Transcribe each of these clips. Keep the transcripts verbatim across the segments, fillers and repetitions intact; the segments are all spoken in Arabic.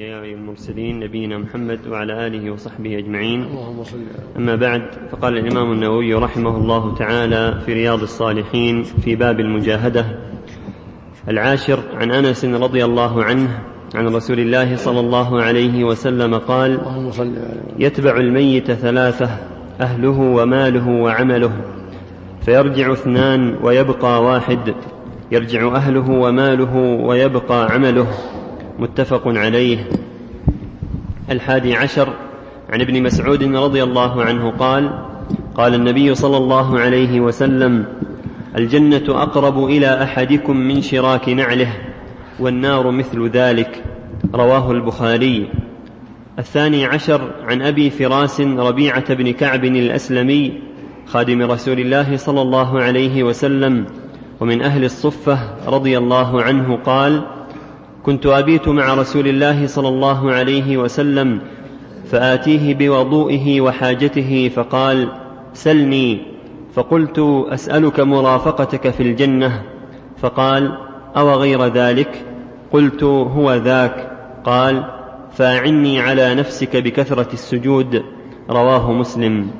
الأنبياء والمرسلين نبينا محمد وعلى آله وصحبه أجمعين. أما بعد، فقال الإمام النووي رحمه الله تعالى في رياض الصالحين في باب المجاهدة: العاشر، عن أنس رضي الله عنه عن رسول الله صلى الله عليه وسلم قال: يتبع الميت ثلاثة: أهله وماله وعمله، فيرجع اثنان ويبقى واحد، يرجع أهله وماله ويبقى عمله. متفق عليه. الحادي عشر، عن ابن مسعود رضي الله عنه قال: قال النبي صلى الله عليه وسلم: الجنة أقرب إلى أحدكم من شراك نعله، والنار مثل ذلك. رواه البخاري. الثاني عشر، عن أبي فراس ربيعة بن كعب الأسلمي خادم رسول الله صلى الله عليه وسلم ومن أهل الصفة رضي الله عنه قال: كنت أبيت مع رسول الله صلى الله عليه وسلم فآتيه بوضوئه وحاجته فقال: سلني. فقلت: أسألك مرافقتك في الجنة. فقال: أو غير ذلك؟ قلت: هو ذاك. قال: فأعني على نفسك بكثرة السجود. رواه مسلم.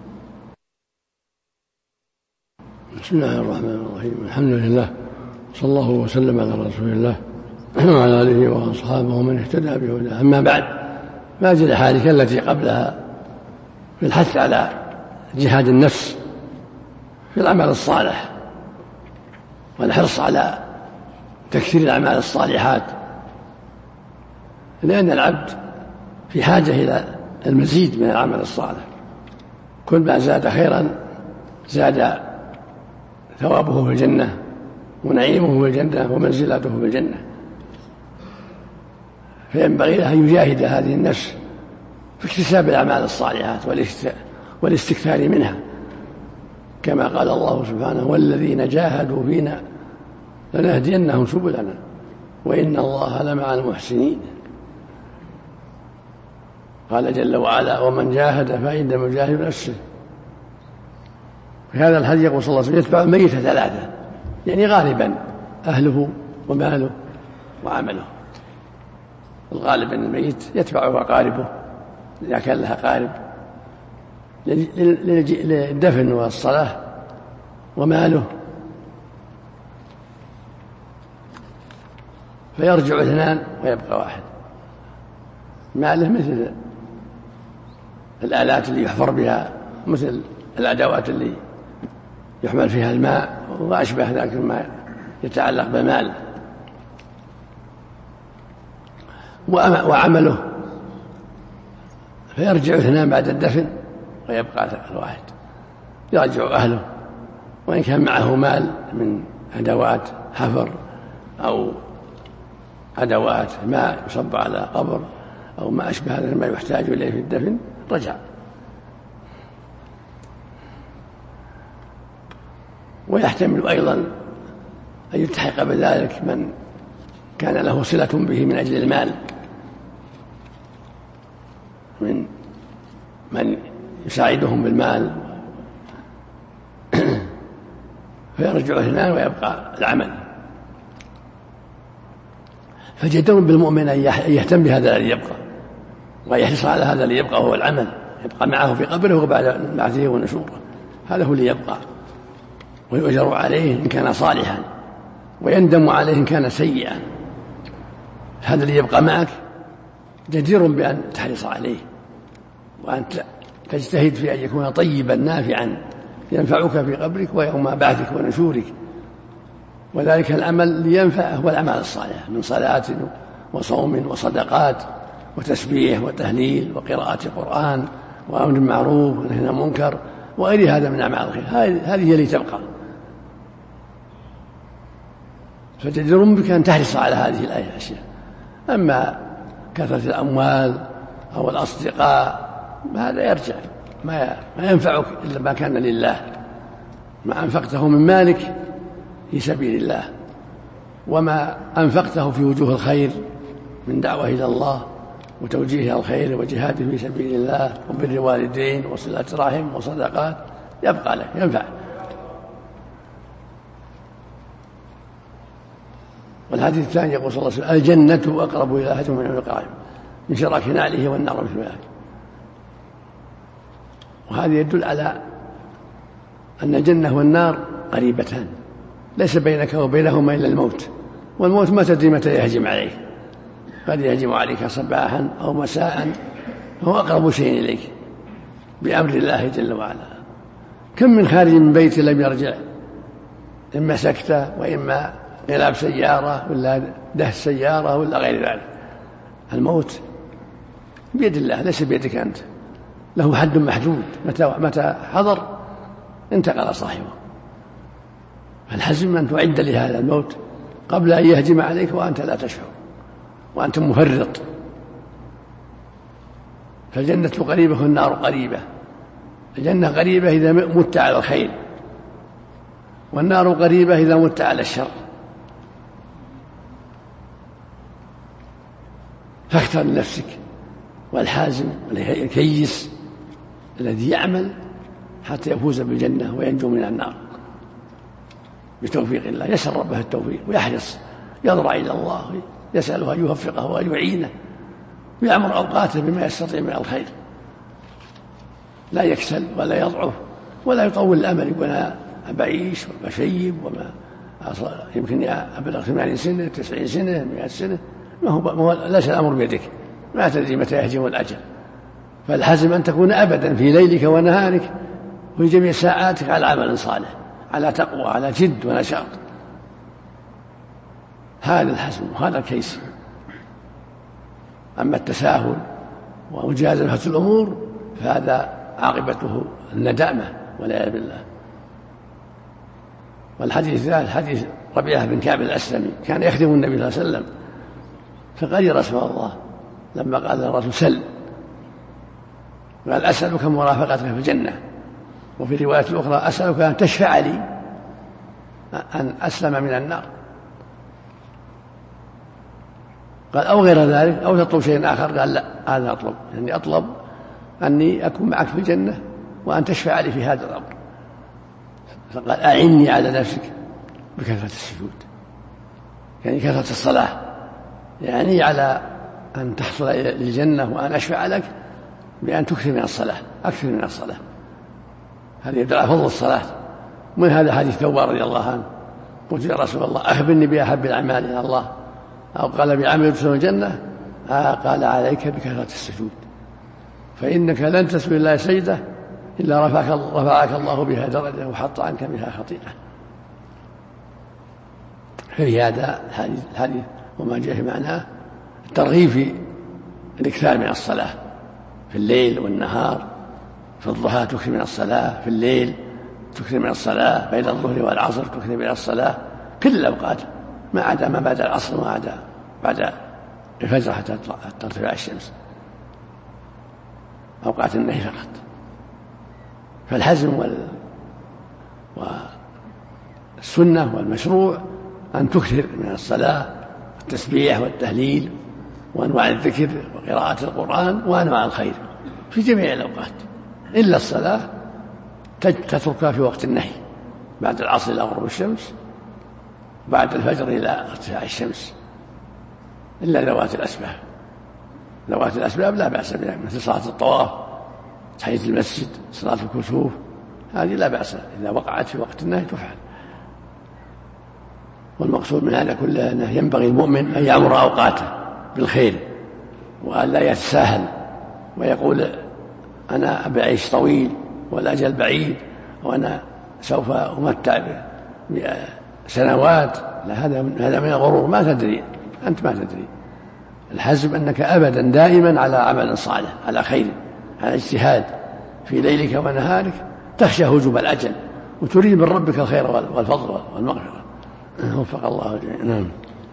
بسم الله الرحمن الرحيم. الحمد لله، صلى الله وسلم على رسول الله وعلى آله وأصحابه ومن اهتدى بهداه. أما بعد، ما زال حالك التي قبلها في الحث على جهاد النفس في العمل الصالح والحرص على تكثير الأعمال الصالحات، لأن العبد في حاجة إلى المزيد من العمل الصالح. كل ما زاد خيرا زاد ثوابه في الجنة ونعيمه في الجنة ومنزلته في الجنة، فينبغي له أن يجاهد هذه النفس في اكتساب الأعمال الصالحات والاستكثار منها، كما قال الله سبحانه: والذين جاهدوا فينا لنهدينهم سبلنا وإن الله لمع المحسنين. قال جل وعلا: ومن جاهد فإنما يجاهد نفسه. في هذا الحديث يقول صلى الله عليه وسلم: يتبع الميت ثلاثة، يعني غالبا أهله وماله وعمله. الغالب أن الميت يتبعه أقاربه إذا كان لها أقارب للدفن والصلاة، وماله فيرجع اثنان ويبقى واحد. ماله مثل الآلات اللي يحفر بها، مثل الأدوات اللي يحمل فيها الماء وأشبه ذلك ما يتعلق بالمال. وعمله فيرجع اثنان بعد الدفن ويبقى الواحد. يرجع أهله، وإن كان معه مال من أدوات حفر أو أدوات ماء يصب على قبر أو ما أشبه ذلك ما يحتاج إليه في الدفن، رجع. ويحتمل أيضا أن يلتحق بذلك من كان له صلة به من أجل المال، من من يساعدهم بالمال، فيرجع اثنان ويبقى العمل. فجدر بالمؤمن أن يهتم بهذا الذي يبقى ويحرص على هذا الذي يبقى، هو العمل، يبقى معه في قبره وبعد بعثه ونشوره. هذا هو اللي يبقى، ويؤجر عليه إن كان صالحا ويندم عليه إن كان سيئا. هذا اللي يبقى معك جدير بأن تحرص عليه، وأن تجتهد في أن يكون طيبا نافعا ينفعك في قبرك ويوم بعثك ونشورك. وذلك العمل لينفع هو الأعمال الصالحة من صلاة وصوم وصدقات وتسبيح وتهليل وقراءة قرآن وأمر بالمعروف ونهي عن المنكر وغير هذا من أعمال الخير. هذه هي اللي تبقى، فجدير بك أن تحرص على هذه الأشياء. أما كثرة الأموال أو الأصدقاء هذا يرجع، ما ينفعك إلا ما كان لله، ما أنفقته من مالك في سبيل الله، وما أنفقته في وجوه الخير من دعوة إلى الله وتوجيه الخير وجهاده في سبيل الله وبر الوالدين وصلة رحم وصدقات يبقى لك، ينفع. والحديث الثاني يقول صلى الله عليه وسلم: الجنة أقرب إلى أحدكم من القائم. من شراك نعله والنار مثل ذلك. وهذا يدل على أن الجنة والنار قريبتان، ليس بينك وبينهما إلا الموت، والموت ما تدري متى يهجم عليك، قد يهجم عليك صباحا أو مساء، فهو أقرب شيء إليك بأمر الله جل وعلا. كم من خارج من بيت لم يرجع، إما سكتة وإما انقلاب سيارة ولا دهس سيارة ولا غير ذلك. الموت بيد الله ليس بيدك أنت، له حد محدود، متى متى حضر انتقل صاحبه. فالحزم أن تعد لهذا الموت قبل أن يهجم عليك وأنت لا تشعر وأنت مفرط. فالجنة قريبة والنار قريبة. الجنة قريبة إذا مت على الخير، والنار قريبة إذا مت على الشر. فاختر لنفسك. والحازم الكيس الذي يعمل حتى يفوز بالجنة وينجو من النار بتوفيق الله، يسأل ربه التوفيق ويحرص، يضرع إلى الله، يسأله أن يوفقه وأن يعينه، ويعمر أوقاته بما يستطيع من الخير، لا يكسل ولا يضعف ولا يطول الأمل يقول أنا أعيش وأشيب وما يمكن أبلغ ثمانين سنة تسعين سنة مئة سنة، ما هو ليس الأمر بيدك، ما تدري متى يهجم الأجل. فالحزم أن تكون أبدا في ليلك ونهارك وفي جميع ساعاتك على عمل صالح، على تقوى، على جد ونشاط. هذا الحزم وهذا الكيس. أما التساهل ومجازفة الأمور فهذا عاقبته الندامة والعياذ بالله. والحديث الثالث حديث ربيعة بن كعب الأسلمي، كان يخدم النبي صلى الله عليه وسلم، فقال يا رسول الله لما قال الرسول سل، قال أسألك مرافقتك في الجنة. وفي رواية أخرى أسألك أن تشفع لي أن أسلم من النار. قال أو غير ذلك أو تطلب شيء آخر؟ قال لا، هذا أطلب، يعني أطلب أني أكون معك في الجنة وأن تشفع لي في هذا الأمر. فقال أعني على نفسك بكثرة السجود، يعني كثرة الصلاة، يعني على أن تحصل للجنة وأن أشفع لك بأن تكثر من الصلاة، أكثر من الصلاة. هذا يدل على فضل الصلاة. من هذا حديث ثوبان رضي الله عنه، قلت يا رسول الله أخبرني بأحب الأعمال إلى الله، أو قال بعمل يدخل الجنة؟ آه قال عليك بكثرة السجود، فإنك لن تسجد لله سجدة إلا رفعك, رفعك الله بها درجة وحط عنك بها خطيئة. في هذا الحديث وما جاء معناه الترغيب في الإكثار من الصلاة في الليل والنهار. في الضحى تكثر من الصلاة، في الليل تكثر من الصلاة، بين الظهر والعصر تكثر من الصلاة، كل الأوقات ما عدا ما بعد العصر وما عدا بعد الفجر حتى ترتفع الشمس، أوقات النهي فقط. فالحزم وال... والسنة والمشروع أن تكثر من الصلاة والتسبيح والتهليل وأنواع الذكر وقراءة القرآن وأنواع الخير في جميع الأوقات، إلا الصلاة تتركها في وقت النهي، بعد العصر إلى غروب الشمس، بعد الفجر إلى ارتفاع الشمس، إلا ذوات الأسباب. ذوات الأسباب لا بأس بها، مثل صلاة الطواف، تحية المسجد، صلاة الكسوف، هذه لا بأس إذا وقعت في وقت النهي تفعل. والمقصود من هذا كله أنه ينبغي المؤمن أن يعمر أوقاته بالخير وأن لا يتساهل ويقول أنا بعيش طويل والأجل بعيد وأنا سوف أمتع بسنوات. لا، هذا هذا من الغرور، ما تدري أنت، ما تدري. الحزم أنك أبدا دائما على عمل صالح، على خير، على اجتهاد في ليلك ونهارك، تخشى هجوم الأجل وتريد من ربك الخير والفضل والمغفرة. وفق الله جميعا. نعم.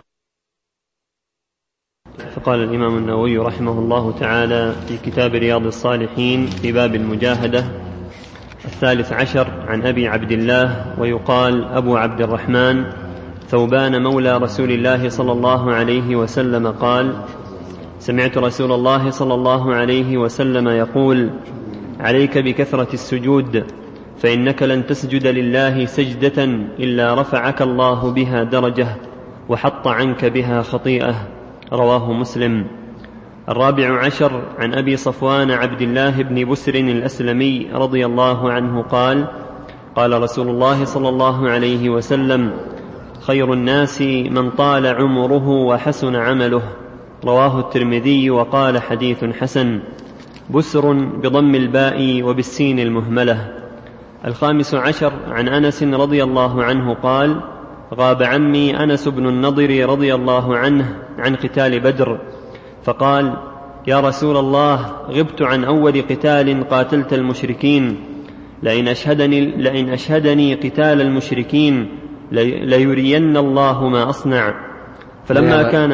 فقال الإمام النووي رحمه الله تعالى في كتاب رياض الصالحين في باب المجاهدة الثالث عشر عن أبي عبد الله ويقال أبو عبد الرحمن ثوبان مولى رسول الله صلى الله عليه وسلم قال: سمعت رسول الله صلى الله عليه وسلم يقول: عليك بكثرة السجود، فإنك لن تسجد لله سجدة إلا رفعك الله بها درجة وحط عنك بها خطيئة. رواه مسلم. الرابع عشر عن أبي صفوان عبد الله بن بسر الأسلمي رضي الله عنه قال قال رسول الله صلى الله عليه وسلم خير الناس من طال عمره وحسن عمله. رواه الترمذي وقال حديث حسن. بسر بضم الباء وبالسين المهملة. الخامس عشر عن أنس رضي الله عنه قال غاب عمي أنس بن النضر رضي الله عنه عن قتال بدر فقال يا رسول الله غبت عن أول قتال قاتلت المشركين لئن أشهدني, لئن أشهدني قتال المشركين ليرين الله ما أصنع. فلما كان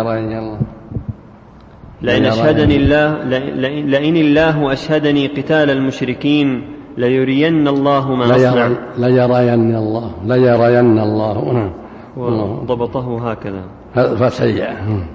لئن أشهدني الله لئن الله أشهدني قتال المشركين ليرين الله ما أصنع. ليرين الله ليرين الله وضبطه هكذا فسيع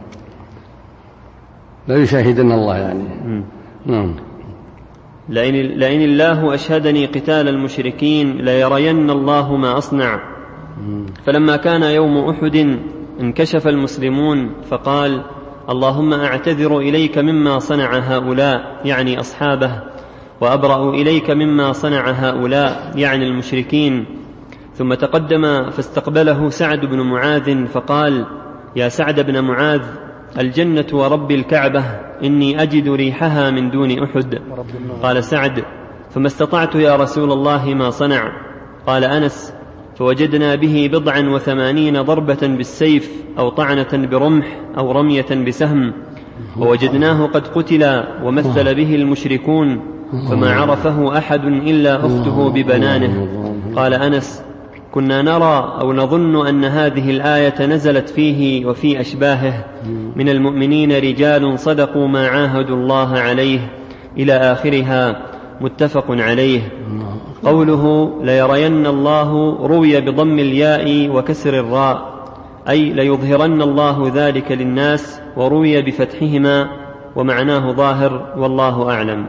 لا يشاهدن الله يعني. نعم. لئن, لئن الله أشهدني قتال المشركين ليرين الله ما أصنع. فلما كان يوم أحد انكشف المسلمون فقال اللهم أعتذر إليك مما صنع هؤلاء يعني أصحابه وأبرأ إليك مما صنع هؤلاء يعني المشركين. ثم تقدم فاستقبله سعد بن معاذ فقال يا سعد بن معاذ الجنة ورب الكعبة إني أجد ريحها من دون أحد. قال سعد فما استطعت يا رسول الله ما صنع. قال أنس فوجدنا به بضعا وثمانين ضربة بالسيف أو طعنة برمح أو رمية بسهم ووجدناه قد قتل ومثل به المشركون فما عرفه أحد إلا أخته ببنانه. قال أنس كنا نرى أو نظن أن هذه الآية نزلت فيه وفي أشباهه من المؤمنين رجال صدقوا ما عاهدوا الله عليه إلى آخرها. متفق عليه. قوله ليرين الله روي بضم الياء وكسر الراء أي ليظهرن الله ذلك للناس وروي بفتحهما ومعناه ظاهر والله أعلم.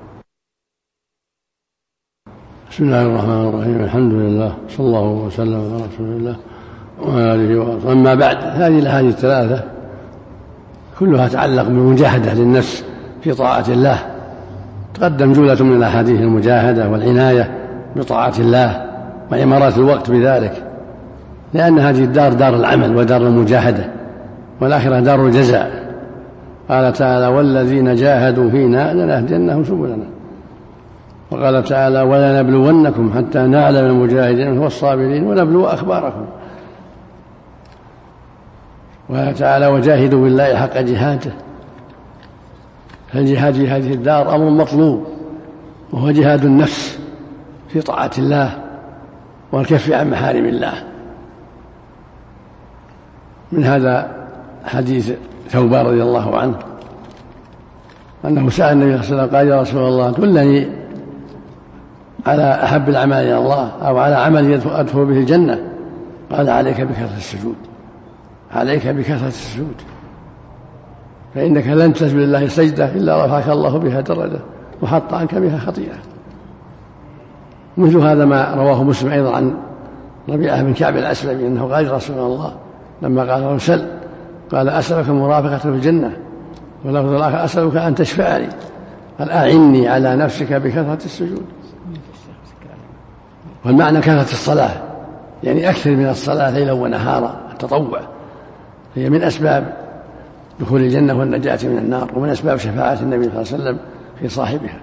بسم الله الرحمن الرحيم. الحمد لله صلى الله وسلم على رسول الله وعلى آله وصحبه. أما بعد هذه الأحاديث الثلاثة كلها تعلق بمجاهدة للنفس في طاعة الله. تقدم جملة من الأحاديث المجاهدة والعناية بطاعة الله وإمارات الوقت بذلك لأن هذه الدار دار العمل ودار المجاهدة والآخرة دار الجزاء. قال تعالى والذين جاهدوا فينا لنهدينهم سبلنا. وقال تعالى ولنبلونكم حتى نعلم المجاهدين والصابرين ونبلو أخباركم. وقال تعالى وجاهدوا بالله حق جهاده. فالجهاد في هذه الدار أمر مطلوب وهو جهاد النفس في طاعة الله والكف عن محارم الله. من هذا حديث ثوبان رضي الله عنه أنه سأل النبي صلى الله عليه وسلم قال يا رسول الله دلني على أحب الأعمال إلى الله أو على عمل أدخل به الجنة. قال عليك بكثرة السجود عليك بكثرة السجود فإنك لن تسجد لله سجدة إلا رفعك الله بها درجة وحط عنك بها خطيئة. مثل هذا ما رواه مسلم أيضا عن ربيعة بن كعب الأسلمي أنه قال رسول الله لما قال له سل قال أسألك مرافقة في الجنة ولفظ الآخر أسألك أن تشفعني. قال أعني على نفسك بكثرة السجود. والمعنى كثرة الصلاة يعني أكثر من الصلاة ليلا ونهارا التطوع هي من أسباب دخول الجنة والنجاة من النار ومن أسباب شفاعة النبي صلى الله عليه وسلم في صاحبها.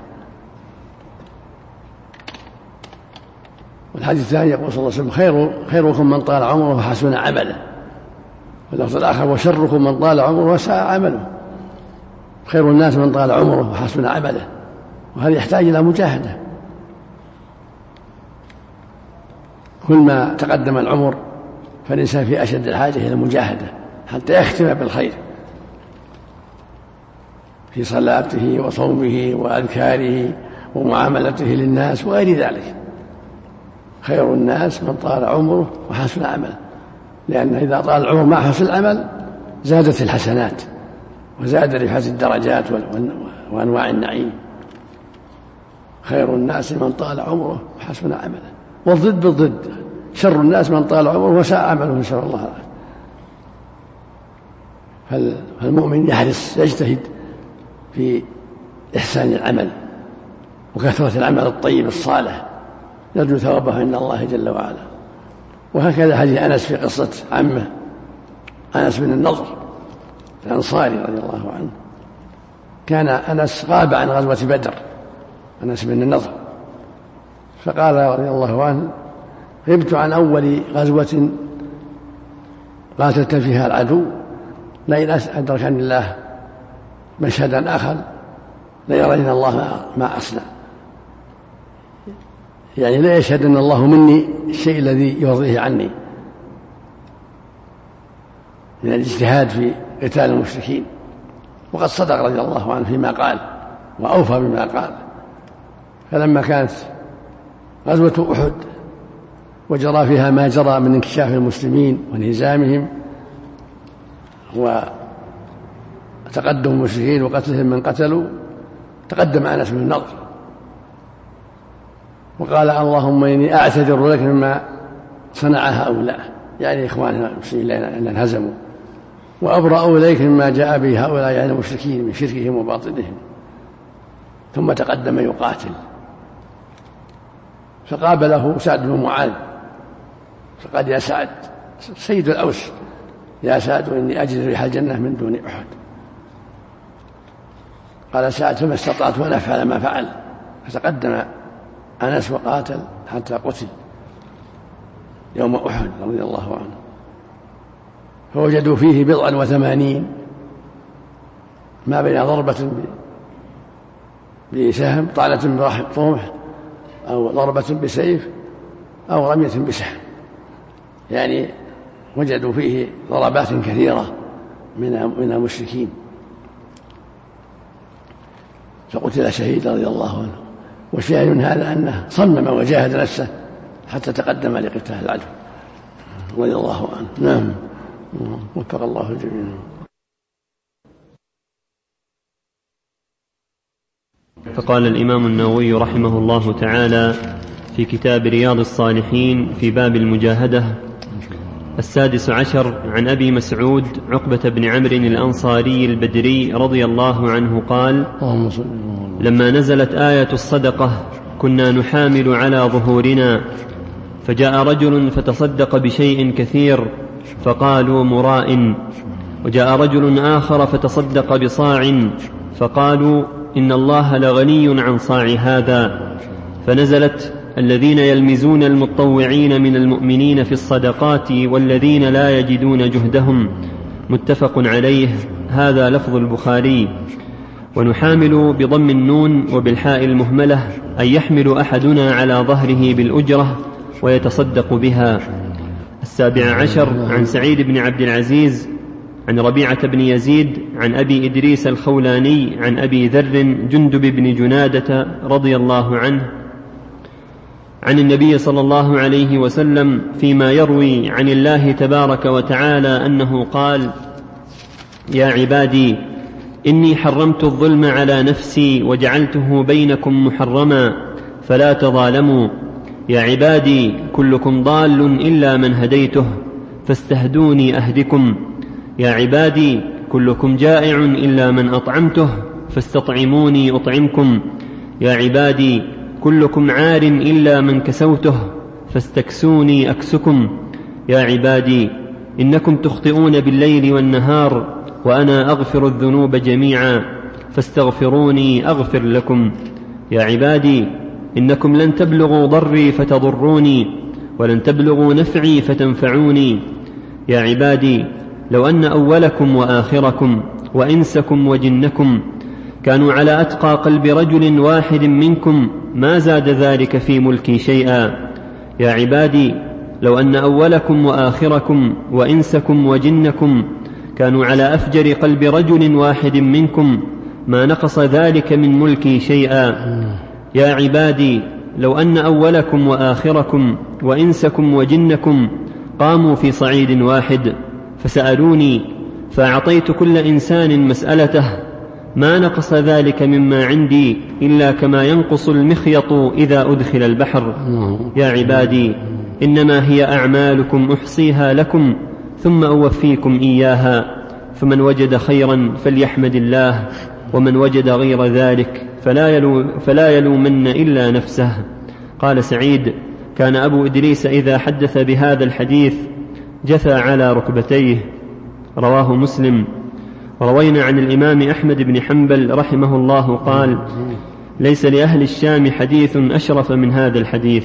والحديث الثاني يقول صلى الله عليه وسلم خير خيركم من طال عمره وحسن عمله. واللفظ الآخر وشركم من طال عمره وساء عمله. خير الناس من طال عمره وحسن عمله. وهذا يحتاج إلى مجاهدة. كل ما تقدم العمر فالإنسان في أشد الحاجة إلى المجاهدة حتى يختم بالخير في صلاته وصومه وأذكاره ومعاملته للناس وغير ذلك. خير الناس من طال عمره وحسن عمله لأن إذا طال العمر مع حسن العمل زادت الحسنات وزاد رفعة الدرجات وأنواع النعيم. خير الناس من طال عمره وحسن عمله والضد بالضد شر الناس من طال عمره وساء عمله نسأل الله العافية. فالمؤمن يحرص يجتهد في إحسان العمل وكثرة العمل الطيب الصالح يرجو ثوابه عند الله جل وعلا. وهكذا حديث أنس في قصة عمه أنس بن النضر الأنصاري رضي الله عنه. كان أنس غاب عن غزوة بدر، أنس بن النضر، فقال رضي الله عنه: غبت عن أول غزوة قاتلت فيها العدو، لئن أدركني الله مشهدا آخر ليرين الله ما أصنع، يعني لا يشهد أن الله مني الشيء الذي يرضيه عني من الاجتهاد في قتال المشركين. وقد صدق رضي الله عنه فيما قال وأوفى بما قال. فلما كانت غزوة أحد وجرى فيها ما جرى من انكشاف المسلمين وانهزامهم وتقدم المشركين وقتلهم من قتلوا، تقدم أنس بن النضر وقال: اللهم إني أعتذر لك مما صنع هؤلاء، يعني إخواننا المسلمين الذين انهزموا، وأبرأ إليك مما جاء به هؤلاء يعني المشركين من شركهم وباطلهم. ثم تقدم يقاتل، فقابله سعد بن معاذ فقال: يا سعد سيد الأوس، يا سعد إني أجد ريح الجنة من دون أحد. قال سعد: فما استطعت أن أفعل ما فعل. فتقدم أنس وقاتل حتى قتل يوم أحد رضي الله عنه. فوجدوا فيه بضعا وثمانين، ما بين ضربة بسهم، طعنة برمح، أو ضربة بسيف، أو رمية بسهم، يعني وجدوا فيه ضربات كثيرة من المشركين. فقتل شهيدا رضي الله عنه. والشاهد من هذا أنه صمم وجاهد نفسه حتى تقدم لقتال العدو رضي الله عنه. نعم، وفق الله الجميع. فقال الإمام النووي رحمه الله تعالى في كتاب رياض الصالحين في باب المجاهدة: السادس عشر، عن أبي مسعود عقبة بن عمرو الأنصاري البدري رضي الله عنه قال: لما نزلت آية الصدقة كنا نحامل على ظهورنا، فجاء رجل فتصدق بشيء كثير فقالوا مراء، وجاء رجل آخر فتصدق بصاع فقالوا إن الله لغني عن صاع هذا، فنزلت: الذين يلمزون المتطوعين من المؤمنين في الصدقات والذين لا يجدون جهدهم. متفق عليه. هذا لفظ البخاري. ونحامل بضم النون وبالحاء المهملة، أن يحمل أحدنا على ظهره بالأجرة ويتصدق بها. السابع عشر، عن سعيد بن عبد العزيز عن ربيعة بن يزيد عن أبي إدريس الخولاني عن أبي ذر جندب بن جنادة رضي الله عنه عن النبي صلى الله عليه وسلم فيما يروي عن الله تبارك وتعالى أنه قال: يا عبادي إني حرمت الظلم على نفسي وجعلته بينكم محرما فلا تظالموا. يا عبادي كلكم ضال إلا من هديته فاستهدوني أهدكم. يا عبادي كلكم جائع إلا من أطعمته فاستطعموني أطعمكم. يا عبادي كلكم عار إلا من كسوته فاستكسوني أكسكم. يا عبادي إنكم تخطئون بالليل والنهار وأنا أغفر الذنوب جميعا فاستغفروني أغفر لكم. يا عبادي إنكم لن تبلغوا ضري فتضروني ولن تبلغوا نفعي فتنفعوني. يا عبادي لو أن أولكم وآخركم وإنسكم وجنكم كانوا على أتقى قلب رجل واحد منكم ما زاد ذلك في ملكي شيئا. يا عبادي لو أن أولكم وآخركم وإنسكم وجنكم كانوا على أفجر قلب رجل واحد منكم ما نقص ذلك من ملكي شيئا. يا عبادي لو أن أولكم وآخركم وإنسكم وجنكم قاموا في صعيد واحد فسألوني فأعطيت كل إنسان مسألته ما نقص ذلك مما عندي إلا كما ينقص المخيط إذا أدخل البحر. يا عبادي إنما هي أعمالكم أحصيها لكم ثم أوفيكم إياها، فمن وجد خيرا فليحمد الله ومن وجد غير ذلك فلا, يلو فلا يلومن إلا نفسه. قال سعيد: كان أبو إدريس إذا حدث بهذا الحديث جثى على ركبتيه. رواه مسلم. روينا عن الإمام أحمد بن حنبل رحمه الله قال: ليس لأهل الشام حديث أشرف من هذا الحديث.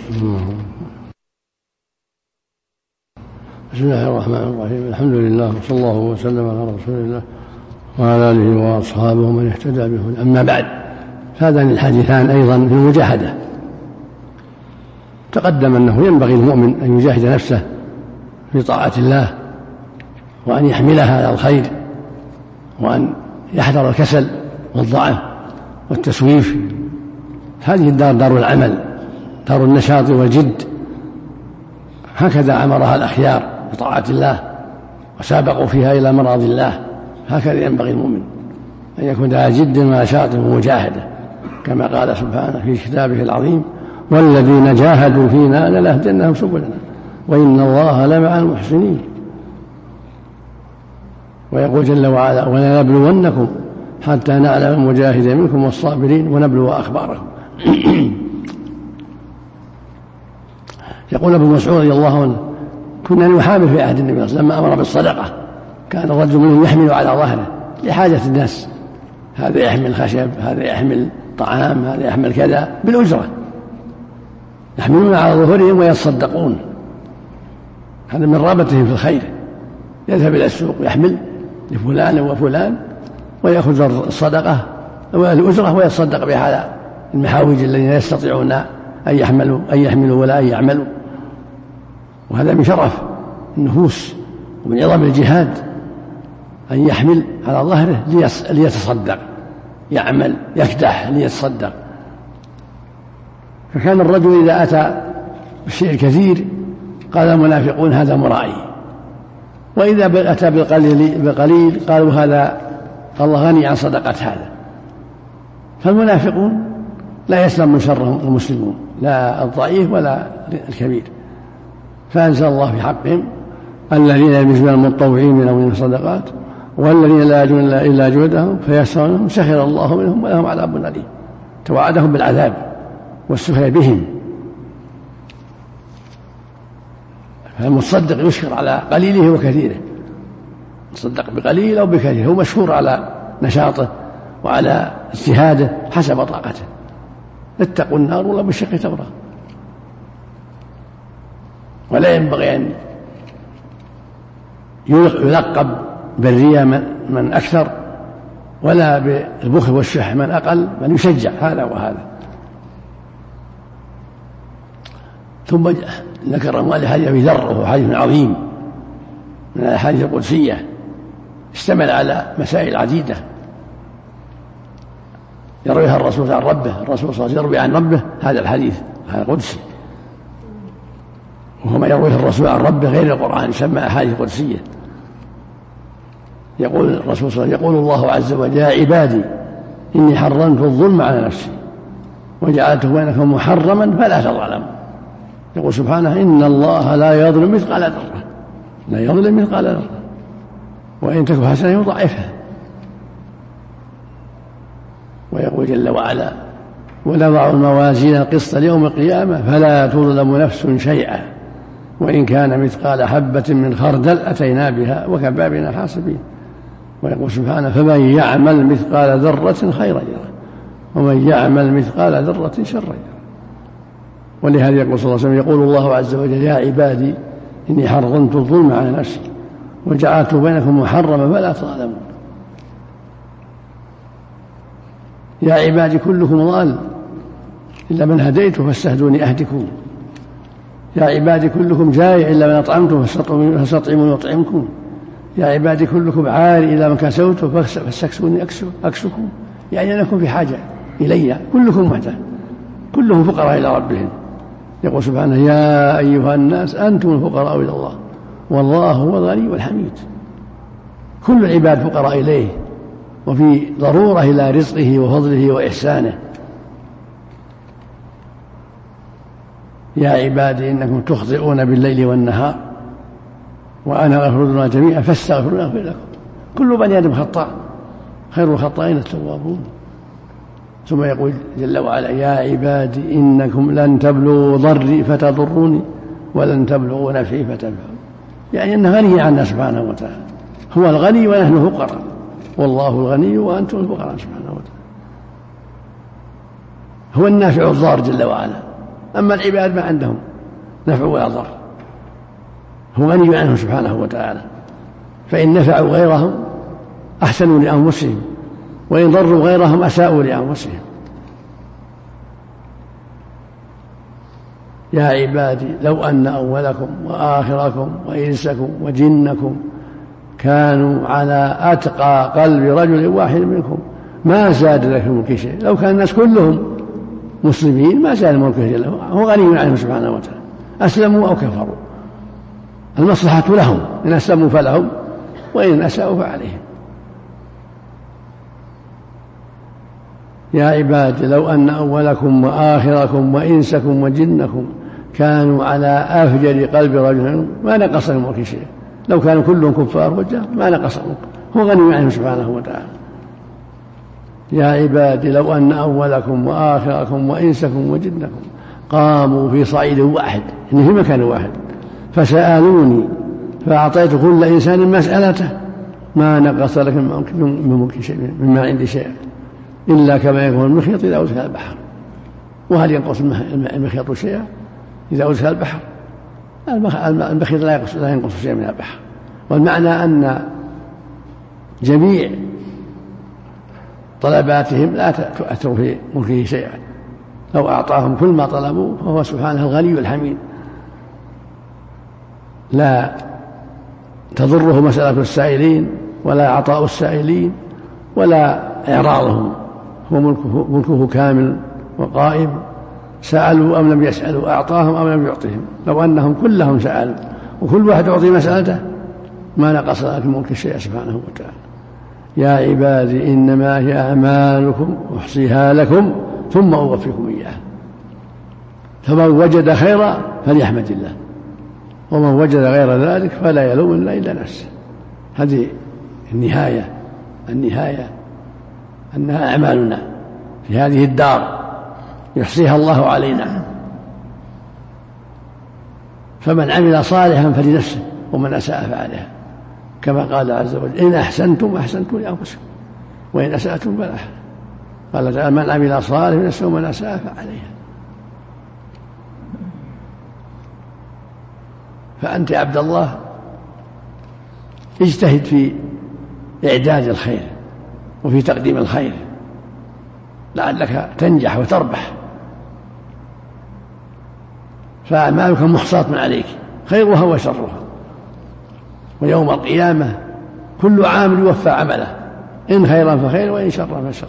بسم الله الرحمن الرحيم. الحمد لله وصلى الله وسلم على رسول الله وعلى آله وأصحابه من اهتدى به. أما بعد، هذان الحديثان أيضا في المجاهدة. تقدم أنه ينبغي المؤمن أن يجاهد نفسه في طاعة الله، وأن يحملها على الخير، وأن يحذر الكسل والضعف والتسويف. هذه الدار دار العمل، دار النشاط والجد. هكذا أمرها الأخيار بطاعة الله وسابقوا فيها إلى مرض الله. هكذا ينبغي المؤمن أن يكون على جد ونشاط ومجاهدة، كما قال سبحانه في كتابه العظيم: والذين جاهدوا فينا لنهدينهم سبلنا وإن الله لمع المحسنين. ويقول جل وعلا: ولنبلونكم حتى نعلم المجاهدين منكم والصابرين ونبلو أخباركم. يقول ابن مسعود رضي الله عنه: كنا نحامل في عهد النبي صلى الله عليه وسلم، أمر بالصدقة. كان الرجل منهم يحمل على ظهره لحاجة الناس، هذا يحمل خشب، هذا يحمل طعام، هذا يحمل كذا بالأجرة، يحملون على ظهورهم ويتصدقون. هذا من رغبتهم في الخير. يذهب إلى السوق ويحمل لفلان وفلان ويأخذ الصدقة والأجرة ويتصدق بها على المحاوج الذين يستطيعون أن يحملوا أن يحملوا ولا أن يعملوا. وهذا من شرف النفوس ومن عظم الجهاد أن يحمل على ظهره ليتصدق، يعمل يكدح ليتصدق. فكان الرجل إذا أتى بالشيء الكثير قال المنافقون: هذا مرائي. وإذا أتى بالقليل, بالقليل قالوا: هذا الله غني عن صدقة هذا. فالمنافقون لا يسلم من شرهم المسلمون، لا الضعيف ولا الكبير. فأنزل الله في حقهم: الذين يلمزون المتطوعين من الصدقات والذين لا يجدون إلا جهدهم فيسخرون سخر الله منهم ولهم عذاب أليم. توعدهم بالعذاب والسخرية بهم. فالمتصدق يشكر على قليله وكثيره، يتصدق بقليل أو بكثير، هو مشكور على نشاطه وعلى اجتهاده حسب طاقته. اتقوا النار ولو بالشق تمرة. ولا ينبغي أن يلقب بالرياء من أكثر، ولا بالبخل والشح من أقل، من يشجع هذا وهذا. ثم ذكر المؤلف حديث أبي ذر وهو حديث عظيم من الأحاديث القدسية، اشتمل على مسائل عديدة يرويها الرسول عن ربه. الرسول صلى الله عليه وسلم يروي عن ربه هذا الحديث، هذا قدسي، وهو ما يرويه الرسول عن ربه غير القرآن، يسمى أحاديث قدسية. يقول الرسول صلى الله عليه وسلم: يقول الله عز وجل: يا عبادي إني حرمت الظلم على نفسي وجعلته بينكم محرما فلا تظلموا. يقول سبحانه: إن الله لا يظلم مثقال ذرة، لا يظلم مثقال ذرة، وإن تك حسنة يضاعفها. ويقول جل وعلا: ونضع الموازين القسط ليوم القيامة فلا تظلم نفس شيئا وإن كان مثقال حبة من خردل أتينا بها وكفى بنا حاسبين. ويقول سبحانه: فمن يعمل مثقال ذرة خيرا يره ومن يعمل مثقال ذرة شرا يره. ولهذا يقول صلى الله عليه وسلم: يقول الله عز وجل: يا عبادي إني حرمت الظلم على نفسي وجعلته بينكم محرما فلا تظلمون. يا عبادي كلكم ضال إلا من هديته فاستهدوني أهدكم. يا عبادي كلكم جائع إلا من أطعمته فاستطعموني أطعمكم. يا عبادي كلكم عار إلا من كسوته فاستكسوني أكسكم. يعني أنكم في حاجة إلي، كلكم محتاج، كلهم فقراء إلى ربهم. يقول سبحانه: يا أيها الناس أنتم الفقراء إلى الله والله هو الغني والحميد. كل العباد فقراء إليه وفي ضرورة إلى رزقه وفضله وإحسانه. يا عبادي إنكم تخطئون بالليل والنهار وأنا أغفر الذنوب جميعا فاستغفروني أغفر لكم. كل بني آدم خطاء خير الخطائين التوابون. ثم يقول جل وعلا يا عبادي إنكم لن تبلغوا ضري فتضروني ولن تبلغوا نفعي فتنفعون، يعني أنه غني عنا سبحانه وتعالى، هو الغني ونحن فقراء، والله الغني وأنتم الفقراء سبحانه وتعالى. هو النافع الضار جل وعلا، أما العباد ما عندهم نفع ولا ضر، هو غني عنهم سبحانه وتعالى، فإن نفعوا غيرهم أحسنوا لأنفسهم، وإن ضروا غيرهم أساءوا لأنفسهم. يا عبادي لو أن أولكم وآخركم وإنسكم وجنكم كانوا على أتقى قلب رجل واحد منكم ما زاد لك الملك شيء. لو كان الناس كلهم مسلمين ما زاد الملك شيء، هو غني عنهم سبحانه وتعالى، أسلموا أو كفروا المصلحة لهم، إن أسلموا فلهم وإن أساءوا فعليهم. يا عبادي لو أن أولكم وآخركم وإنسكم وجنكم كانوا على أفجر قلب رجل ما نقص الملك شيء. لو كانوا كلهم كفار وجه ما نقص الملك، هو غني عنهم سبحانه وتعالى. يا عبادي لو أن أولكم وآخركم وإنسكم وجنكم قاموا في صعيد واحد، يعني في مكان واحد، فسألوني فأعطيت كل إنسان مسألته ما نقص لك من ملك شيء مما عندي شيء إلا كما يكون المخيط إذا أدخل البحر. وهل ينقص المخيط شيئا إذا أدخل البحر؟ المخيط لا ينقص شيئا من البحر. والمعنى أن جميع طلباتهم لا تؤثر في ملكه شيئا، لو أعطاهم كل ما طلبوا فهو سبحانه الغني الحميد، لا تضره مسألة السائلين ولا عطاء السائلين ولا إعراضهم، هو ملكه, ملكه كامل وقائم، سألوا أم لم يسألوا، أعطاهم أم لم يعطهم. لو أنهم كلهم سألوا وكل واحد أعطي مسألته ما نقص لك ملك الشيء سبحانه وتعالى. يا عبادي إنما هي أعمالكم أحصيها لكم ثم أوفيكم إياها، فمن وجد خيرا فليحمد الله، ومن وجد غير ذلك فلا يلومن إلا نفسه. هذه النهاية النهاية أنها أعمالنا في هذه الدار يحصيها الله علينا، فمن عمل صالحا فلنفسه ومن أساء فعليها، كما قال عز وجل إن أحسنتم أحسنتم لأنفسكم وإن أسأتم فلها. قال تعالى من عمل صالحا فلنفسه ومن أساء فعليها. فأنت عبد الله اجتهد في إعداد الخير وفي تقديم الخير لعلك تنجح وتربح، فأعمالك محصاة من عليك خيرها وشرها، ويوم القيامة كل عامل يوفى عمله إن خيرا فخير وإن شرا فشر.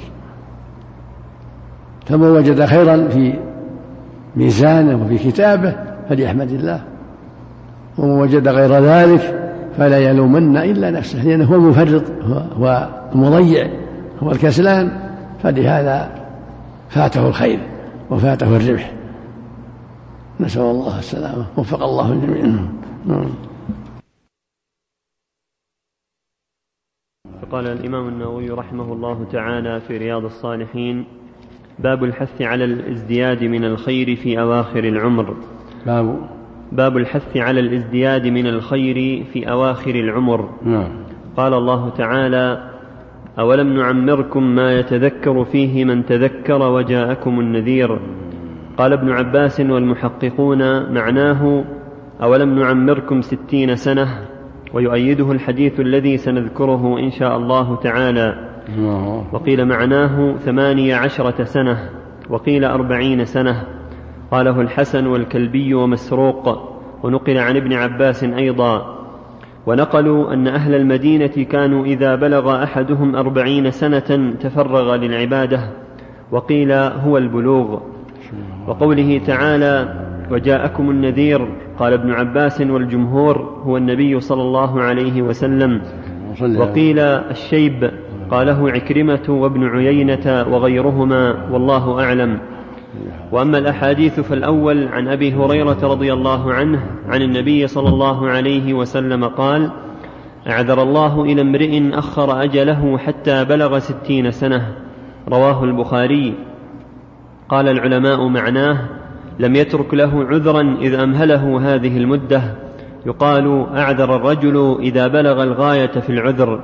فمن وجد خيرا في ميزانه وفي كتابه فليحمد الله، ومن وجد غير ذلك فلا يلومن إلا نفسه، لأنه هو المفرط هو المضيع هو الكسلان، فلهذا فاته الخير وفاته الربح. نسأل الله السلامة، وفق الله الجميع. فقال الإمام النووي رحمه الله تعالى في رياض الصالحين: باب الحث على الازدياد من الخير في أواخر العمر. باب باب الحث على الازدياد من الخير في أواخر العمر. نعم. قال الله تعالى: أولم نعمركم ما يتذكر فيه من تذكر وجاءكم النذير. قال ابن عباس والمحققون معناه أولم نعمركم ستين سنة، ويؤيده الحديث الذي سنذكره إن شاء الله تعالى. وقيل معناه ثمانية عشرة سنة، وقيل أربعين سنة. قاله الحسن والكلبي ومسروق، ونقل عن ابن عباس أيضا. ونقلوا أن أهل المدينة كانوا إذا بلغ أحدهم أربعين سنة تفرغ للعبادة، وقيل هو البلوغ. وقوله تعالى: وجاءكم النذير، قال ابن عباس والجمهور هو النبي صلى الله عليه وسلم. وقيل الشيب، قاله عكرمة وابن عيينة وغيرهما، والله أعلم. وأما الأحاديث فالأول عن أبي هريرة رضي الله عنه عن النبي صلى الله عليه وسلم قال: أعذر الله إلى امرئ أخر أجله حتى بلغ ستين سنة. رواه البخاري. قال العلماء معناه لم يترك له عذرا إذ أمهله هذه المدة. يقال أعذر الرجل إذا بلغ الغاية في العذر.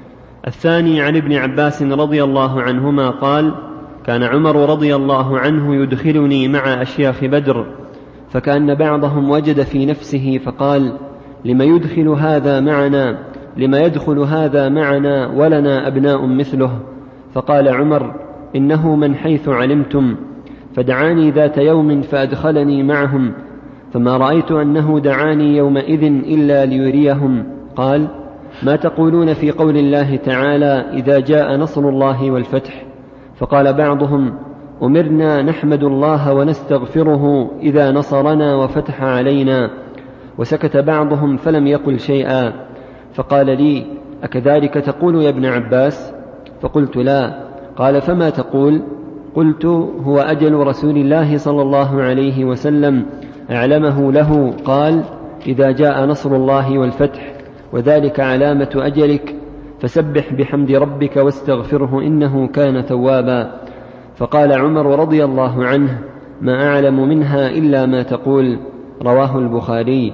الثاني عن ابن عباس رضي الله عنهما قال كان عمر رضي الله عنه يدخلني مع أشياخ بدر، فكأن بعضهم وجد في نفسه فقال لما يدخل هذا معنا لما يدخل هذا معنا ولنا أبناء مثله؟ فقال عمر إنه من حيث علمتم. فدعاني ذات يوم فأدخلني معهم، فما رأيت أنه دعاني يومئذ إلا ليريهم. قال ما تقولون في قول الله تعالى إذا جاء نصر الله والفتح؟ فقال بعضهم أمرنا نحمد الله ونستغفره إذا نصرنا وفتح علينا. وسكت بعضهم فلم يقل شيئا. فقال لي أكذلك تقول يا ابن عباس؟ فقلت لا. قال فما تقول؟ قلت هو أجل رسول الله صلى الله عليه وسلم أعلمه له. قال إذا جاء نصر الله والفتح وذلك علامة أجلك، فسبح بحمد ربك واستغفره إنه كان توابا. فقال عمر رضي الله عنه ما أعلم منها إلا ما تقول. رواه البخاري.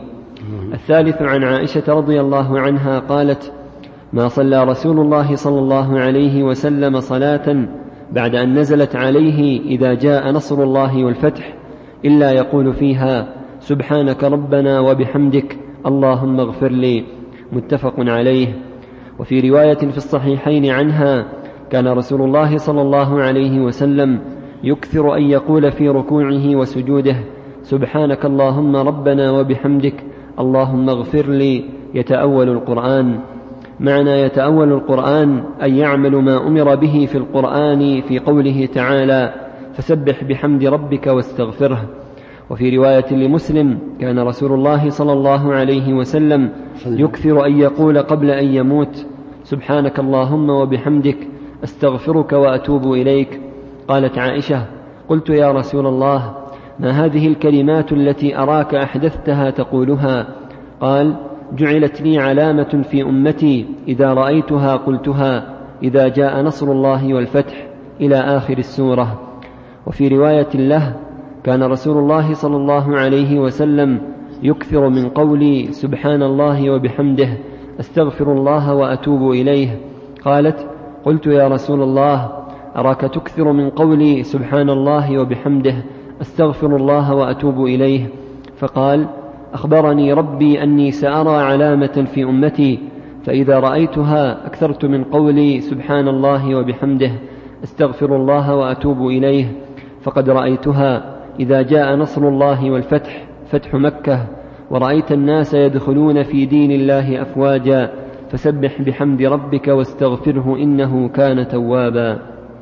الثالث عن عائشة رضي الله عنها قالت ما صلى رسول الله صلى الله عليه وسلم صلاة بعد أن نزلت عليه إذا جاء نصر الله والفتح إلا يقول فيها سبحانك ربنا وبحمدك اللهم اغفر لي. متفق عليه. وفي رواية في الصحيحين عنها كان رسول الله صلى الله عليه وسلم يكثر أن يقول في ركوعه وسجوده سبحانك اللهم ربنا وبحمدك اللهم اغفر لي، يتأول القرآن. معنى يتأول القرآن أن يعمل ما أمر به في القرآن في قوله تعالى فسبح بحمد ربك واستغفره. وفي رواية لمسلم كان رسول الله صلى الله عليه وسلم يكثر أن يقول قبل أن يموت سبحانك اللهم وبحمدك أستغفرك وأتوب إليك. قالت عائشة قلت يا رسول الله ما هذه الكلمات التي أراك أحدثتها تقولها؟ قال جعلت لي علامة في أمتي إذا رأيتها قلتها إذا جاء نصر الله والفتح إلى آخر السورة. وفي رواية له كان رسول الله صلى الله عليه وسلم يكثر من قولي سبحان الله وبحمده أستغفر الله وأتوب إليه. قالت قلت يا رسول الله أراك تكثر من قولي سبحان الله وبحمده أستغفر الله وأتوب إليه. فقال أخبرني ربي أني سأرى علامة في أمتي فإذا رأيتها أكثرت من قولي سبحان الله وبحمده أستغفر الله وأتوب إليه، فقد رأيتها إذا جاء نصر الله والفتح فتح مكة ورأيت الناس يدخلون في دين الله أفواجا فسبح بحمد ربك واستغفره إنه كان توابا.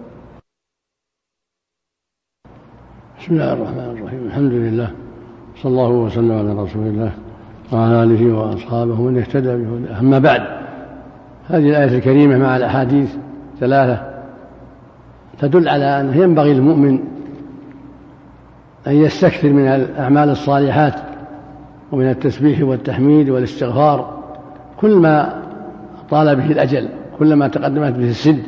بسم الله الرحمن الرحيم. الحمد لله صلى الله وسلم على رسول الله وعلى آله وأصحابه من اهتدى بهداه. أما بعد، هذه الآية الكريمة مع الأحاديث ثلاثة تدل على أنه ينبغي المؤمن أن يستكثر من الأعمال الصالحات ومن التسبيح والتحميد والاستغفار كل ما طال به الأجل، كلما تقدمت به السد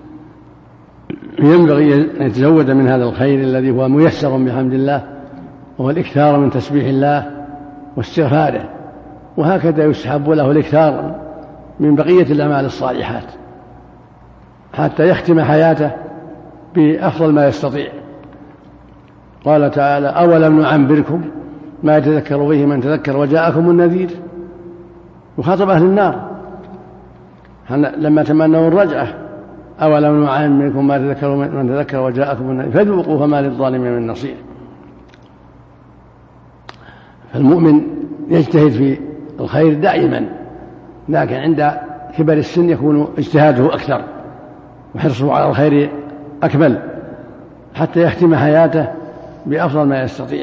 ينبغي أن يتزود من هذا الخير الذي هو ميسر بحمد الله، وهو الإكثار من تسبيح الله واستغفاره. وهكذا يسحب له الإكثار من بقية الأعمال الصالحات حتى يختم حياته بأفضل ما يستطيع. قال تعالى أولم نعمركم ما يتذكر به من تذكر وجاءكم النذير. يخاطب أهل النار لما تمنوا الرجعة أولم نعمركم ما يتذكر من تذكر وجاءكم النذير فذوقوا فما للظالمين من نصير. فالمؤمن يجتهد في الخير دائما، لكن عند كبر السن يكون اجتهاده أكثر وحرصه على الخير أكمل حتى يختم حياته بأفضل ما يستطيع.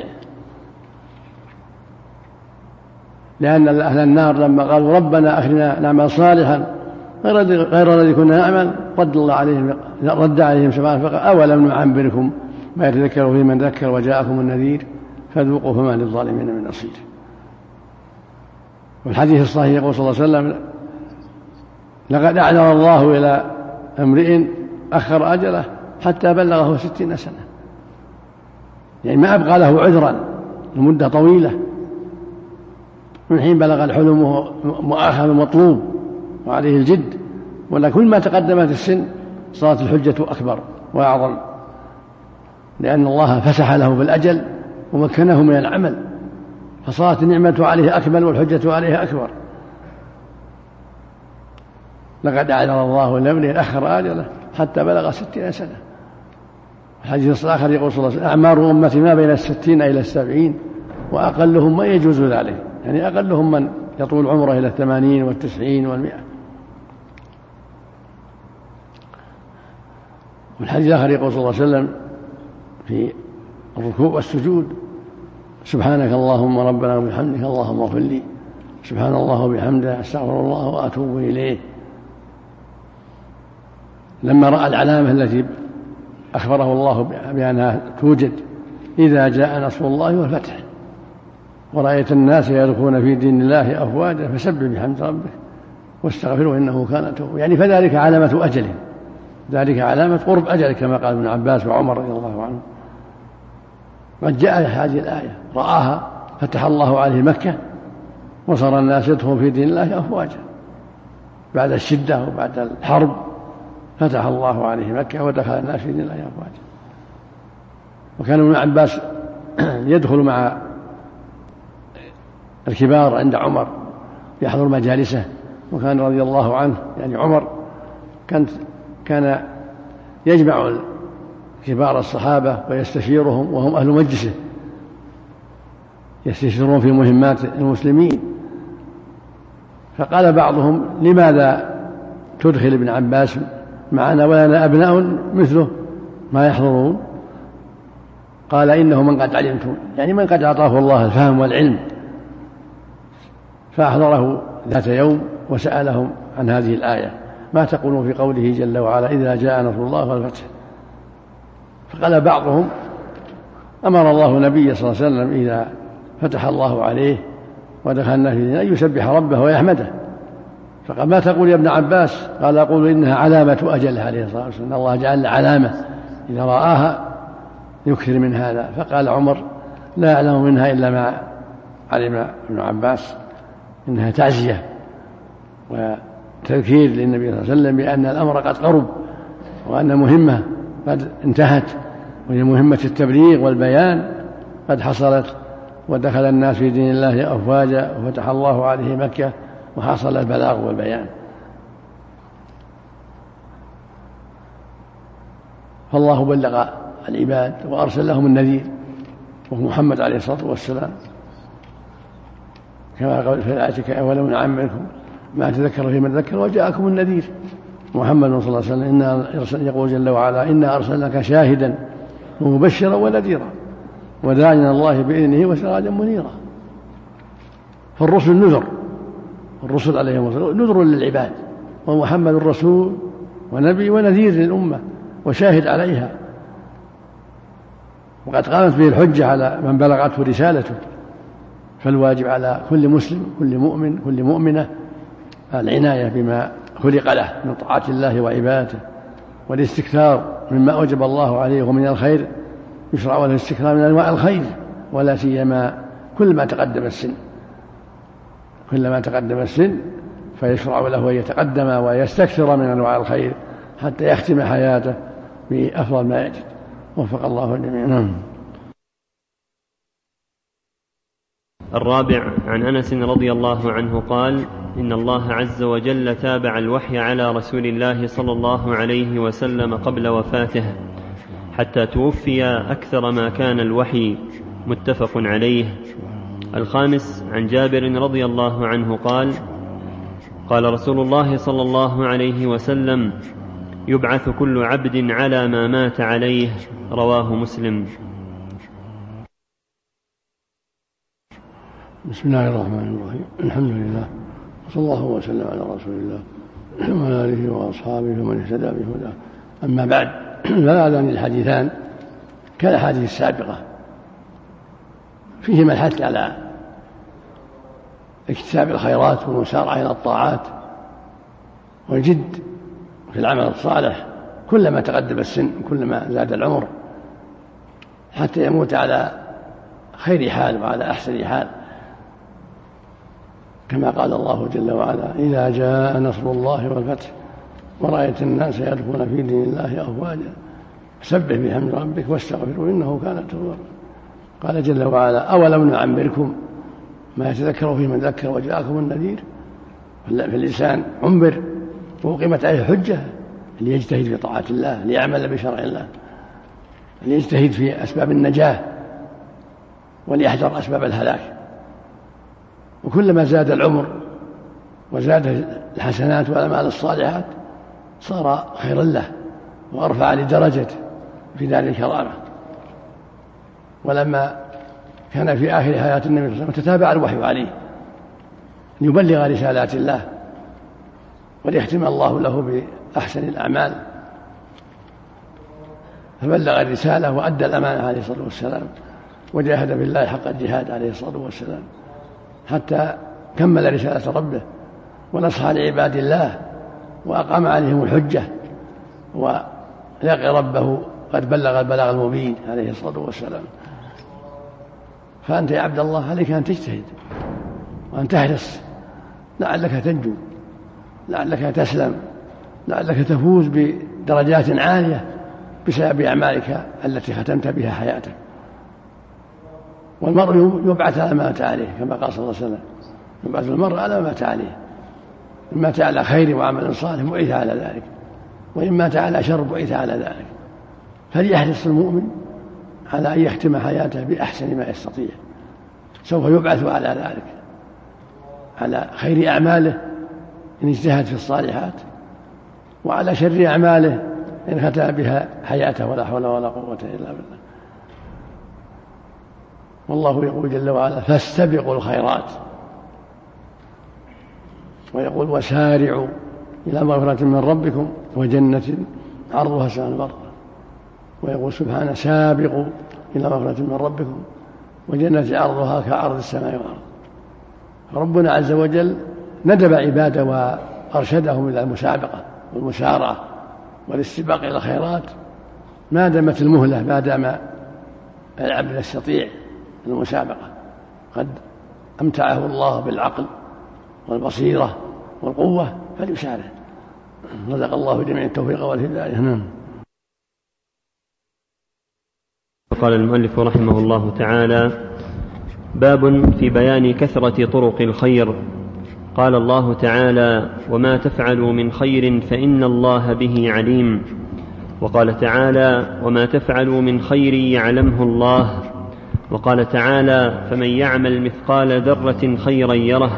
لأن أهل النار لما قالوا ربنا أخرجنا نعمل صالحا غير الذي كنا نعمل رد الله عليهم رد عليهم سبحانه فقال أولم نعمركم ما يتذكر فيه من ذكر وجاءكم النذير فذوقوا فما للظالمين من نصير. والحديث الصحيح يقول صلى الله عليه وسلم لقد أعذر الله إلى امرئ أخر أجله حتى بلغه ستين سنة، يعني ما أبقى له عذرا لمدة طويلة من حين بلغ الحلم وهو مؤاخذ مطلوب وعليه الجد، ولا كل ما تقدمت السن صارت الحجة أكبر وأعظم، لأن الله فسح له بالأجل ومكنه من العمل، فصارت النعمة عليه أكمل والحجة عليه أكبر. لقد أعذر الله لامرئ أخر أجله حتى بلغ ستين سنة. الحديث الآخر يقول صلى الله عليه وسلم: أعمار أمتي ما بين الستين إلى السبعين وأقلهم ما يجوز ذلك، يعني أقلهم من يطول عمره إلى الثمانين والتسعين والمئة. والحديث الآخر يقول صلى الله عليه وسلم في الركوع والسجود: سبحانك اللهم ربنا وبحمدك اللهم اغفر لي، سبحان الله وبحمده استغفر الله وأتوب إليه. لما رأى العلامة التي أخبره الله بأنها توجد: إذا جاء نصر الله والفتح ورأيت الناس يدخلون في دين الله أفواجا فسبح بحمد ربك واستغفره إنه كان توابا، يعني فذلك علامة أجله، ذلك علامة قرب أجله كما قال ابن عباس وعمر رضي الله عنه. قد جاء هذه الآية رآها فتح الله عليه مكة وصار الناس يدخلون في دين الله أفواجا بعد الشدة وبعد الحرب، فتح الله عليه مكة ودخل الناس في دين الله أفواجا. وكان ابن عباس يدخل مع الكبار عند عمر يحضر مجالسه، وكان رضي الله عنه يعني عمر كانت كان يجمع كبار الصحابة ويستشيرهم وهم أهل مجلسه، يستشيرون في مهمات المسلمين. فقال بعضهم: لماذا تدخل ابن عباس معنا ولنا أبناء مثله ما يحضرون؟ قال: إنه من قد علمتم، يعني من قد أعطاه الله الفهم والعلم. فأحضره ذات يوم وسألهم عن هذه الآية: ما تقولون في قوله جل وعلا إذا جاء نصر الله والفتح؟ فقال بعضهم: أمر الله نبيه صلى الله عليه وسلم إذا فتح الله عليه ودخلنا في دينه أن يسبح ربه ويحمده. فقال: ما تقول يا ابن عباس؟ قال: أقول إنها علامة أجل عليه الصلاة والسلام، الله جعل علامة إذا رآها يكثر من هذا. فقال عمر: لا أعلم منها إلا ما علم ابن عباس، إنها تعزية وتذكير للنبي صلى الله عليه وسلم بأن الأمر قد قرب وأن مهمة قد انتهت، وهي مهمة التبليغ والبيان قد حصلت، ودخل الناس في دين الله أفواجا وفتح الله عليه مكة وحصل البلاغ والبيان. فالله بلغ العباد وأرسل لهم النذير وهو محمد عليه الصلاة والسلام، كما قال في الآية: أولم نعمركم ما تذكر فيما تذكر وجاءكم النذير. محمد صلى الله عليه وسلم إن يقول جل وعلا: إنا أرسلناك شاهدا ومبشرا ونذيرا وداعيا الله بإذنه وسراجا منيرا. فالرسل نذر، الرسل عليهم الصلاة نذر للعباد، ومحمد رسول ونبي ونذير للأمة وشاهد عليها، وقد قامت به الحجة على من بلغته رسالته. فالواجب على كل مسلم كل مؤمن كل مؤمنة العناية بما خلق له من طاعة الله وعبادته، والاستكثار مما أوجب الله عليه ومن الخير يشرع له الاستكثار من أنواع الخير، ولا سيما كل ما تقدم السن كل ما تقدم السن فيشرع له أن يتقدم ويستكثر من أنواع الخير حتى يختم حياته بأفضل ما يجد. وفق الله الجميع. الرابع: عن أنس رضي الله عنه قال: إن الله عز وجل تابع الوحي على رسول الله صلى الله عليه وسلم قبل وفاته حتى توفي أكثر ما كان الوحي. متفق عليه. الخامس: عن جابر رضي الله عنه قال: قال رسول الله صلى الله عليه وسلم: يبعث كل عبد على ما مات عليه. رواه مسلم. بسم الله الرحمن الرحيم. الحمد لله وصلى الله وسلم على رسول الله وعلى آله وأصحابه ومن اهتدى بهداه. أما بعد، فهذان الحديثان كالأحاديث السابقة فيهما الحث على اكتساب الخيرات والمسارعة إلى الطاعات والجد في العمل الصالح كلما تقدم السن كلما زاد العمر، حتى يموت على خير حال وعلى أحسن حال، كما قال الله جل وعلا: إذا جاء نصر الله والفتح ورأيت الناس يدخلون في دين الله أفواجا فسبح بحمد ربك واستغفره إنه كان توابا. قال جل وعلا: أولم نعمركم ما يتذكر فيه من ذكر وجاءكم النذير. في الإنسان عمر وأقيمت عليه الحجة ليجتهد في طاعة الله، ليعمل بشرع الله، ليجتهد في أسباب النجاة وليحذر أسباب الهلاك. وكلما زاد العمر وزاد الحسنات والأعمال الصالحات صار خيرا له وأرفع لدرجته في دار الكرامة. ولما كان في آخر حياة النبي صلى الله عليه وسلم تتابع الوحي عليه ليبلغ رسالات الله وليختم الله له بأحسن الأعمال، فبلغ الرسالة وأدى الأمانة عليه الصلاة والسلام، وجاهد بالله حق الجهاد عليه الصلاة والسلام حتى كمل رسالة ربه ونصح لعباد الله وأقام عليهم الحجة ولقي ربه قد بلغ البلاغ المبين عليه الصلاة والسلام. فأنت يا عبد الله عليك أن تجتهد وأن تحرص لعلك تنجو، لعلك تسلم، لعلك تفوز بدرجات عالية بسبب أعمالك التي ختمت بها حياتك. والمرء يبعث على ما مات عليه، كما قال صلى الله عليه وسلم: يبعث المرء على ما مات عليه، إن مات على خير وعمل صالح بعث على ذلك، وإن مات على شر بعث على ذلك. فليحرص المؤمن على أن يختم حياته بأحسن ما يستطيع، سوف يبعث على ذلك، على خير أعماله إن اجتهد في الصالحات، وعلى شر أعماله إن ختم بها حياته، ولا حول ولا قوة إلا بالله. والله يقول جل وعلا: فاستبقوا الخيرات، ويقول: وسارعوا إلى مغفرة من ربكم وجنة عرضها السماء والأرض، ويقول سبحانه: سابقوا إلى مغفرة من ربكم وجنة عرضها كعرض السماء والأرض. ربنا عز وجل ندب عباده وأرشدهم إلى المسابقة والمسارعة والاستباق إلى الخيرات ما دامت المهلة، ما دام العبد يستطيع المسابقة. قد أمتعه الله بالعقل والبصيرة والقوة فليسارع. رزق الله جميع التوفيق والهداية. قال المؤلف رحمه الله تعالى: باب في بيان كثرة طرق الخير. قال الله تعالى: وما تفعلوا من خير فإن الله به عليم. وقال تعالى: وما تفعلوا من خير يعلمه الله. وقال تعالى: فمن يعمل مثقال ذرة خيرا يره.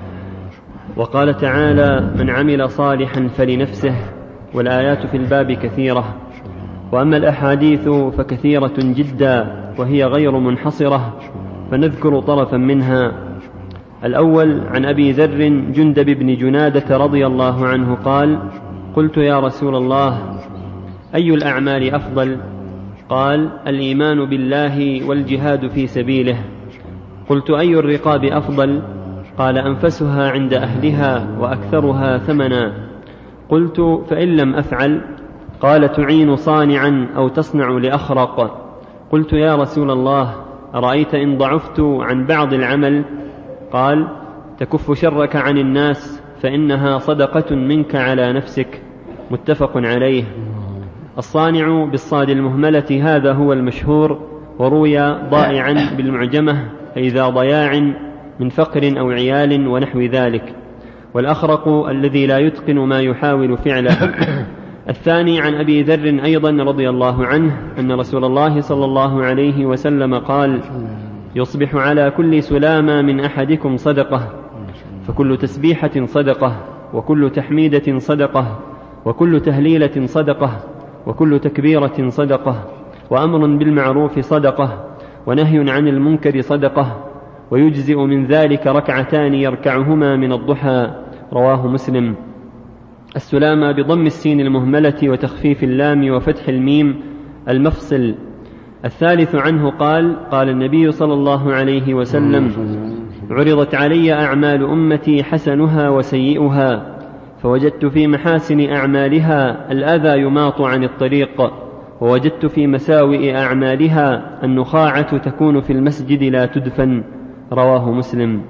وقال تعالى: من عمل صالحا فلنفسه. والآيات في الباب كثيرة، وأما الأحاديث فكثيرة جدا وهي غير منحصرة، فنذكر طرفا منها. الأول عن أبي ذر جندب بن جنادة رضي الله عنه قال: قلت يا رسول الله أي الأعمال أفضل؟ قال: الإيمان بالله والجهاد في سبيله. قلت: أي الرقاب أفضل؟ قال: أنفسها عند أهلها وأكثرها ثمنا. قلت: فإن لم أفعل؟ قال: تعين صانعا أو تصنع لأخرق. قلت: يا رسول الله أرأيت إن ضعفت عن بعض العمل؟ قال: تكف شرك عن الناس فإنها صدقة منك على نفسك. متفق عليه. الصانع بالصاد المهملة هذا هو المشهور، وروي ضائعا بالمعجمة، أي ذا ضياع من فقر أو عيال ونحو ذلك. والأخرق الذي لا يتقن ما يحاول فعله. الثاني عن أبي ذر أيضا رضي الله عنه أن رسول الله صلى الله عليه وسلم قال: يصبح على كل سلامة من أحدكم صدقة، فكل تسبيحة صدقة، وكل تحميدة صدقة، وكل تهليلة صدقة، وكل تكبيرة صدقة، وأمر بالمعروف صدقة، ونهي عن المنكر صدقة، ويجزئ من ذلك ركعتان يركعهما من الضحى. رواه مسلم. السلامة بضم السين المهملة وتخفيف اللام وفتح الميم المفصل. الثالث عنه قال: قال النبي صلى الله عليه وسلم: عرضت علي أعمال أمتي حسنها وسيئها، فوجدت في محاسن أعمالها الأذى يماط عن الطريق، ووجدت في مساوئ أعمالها النخاعة تكون في المسجد لا تدفن. رواه مسلم.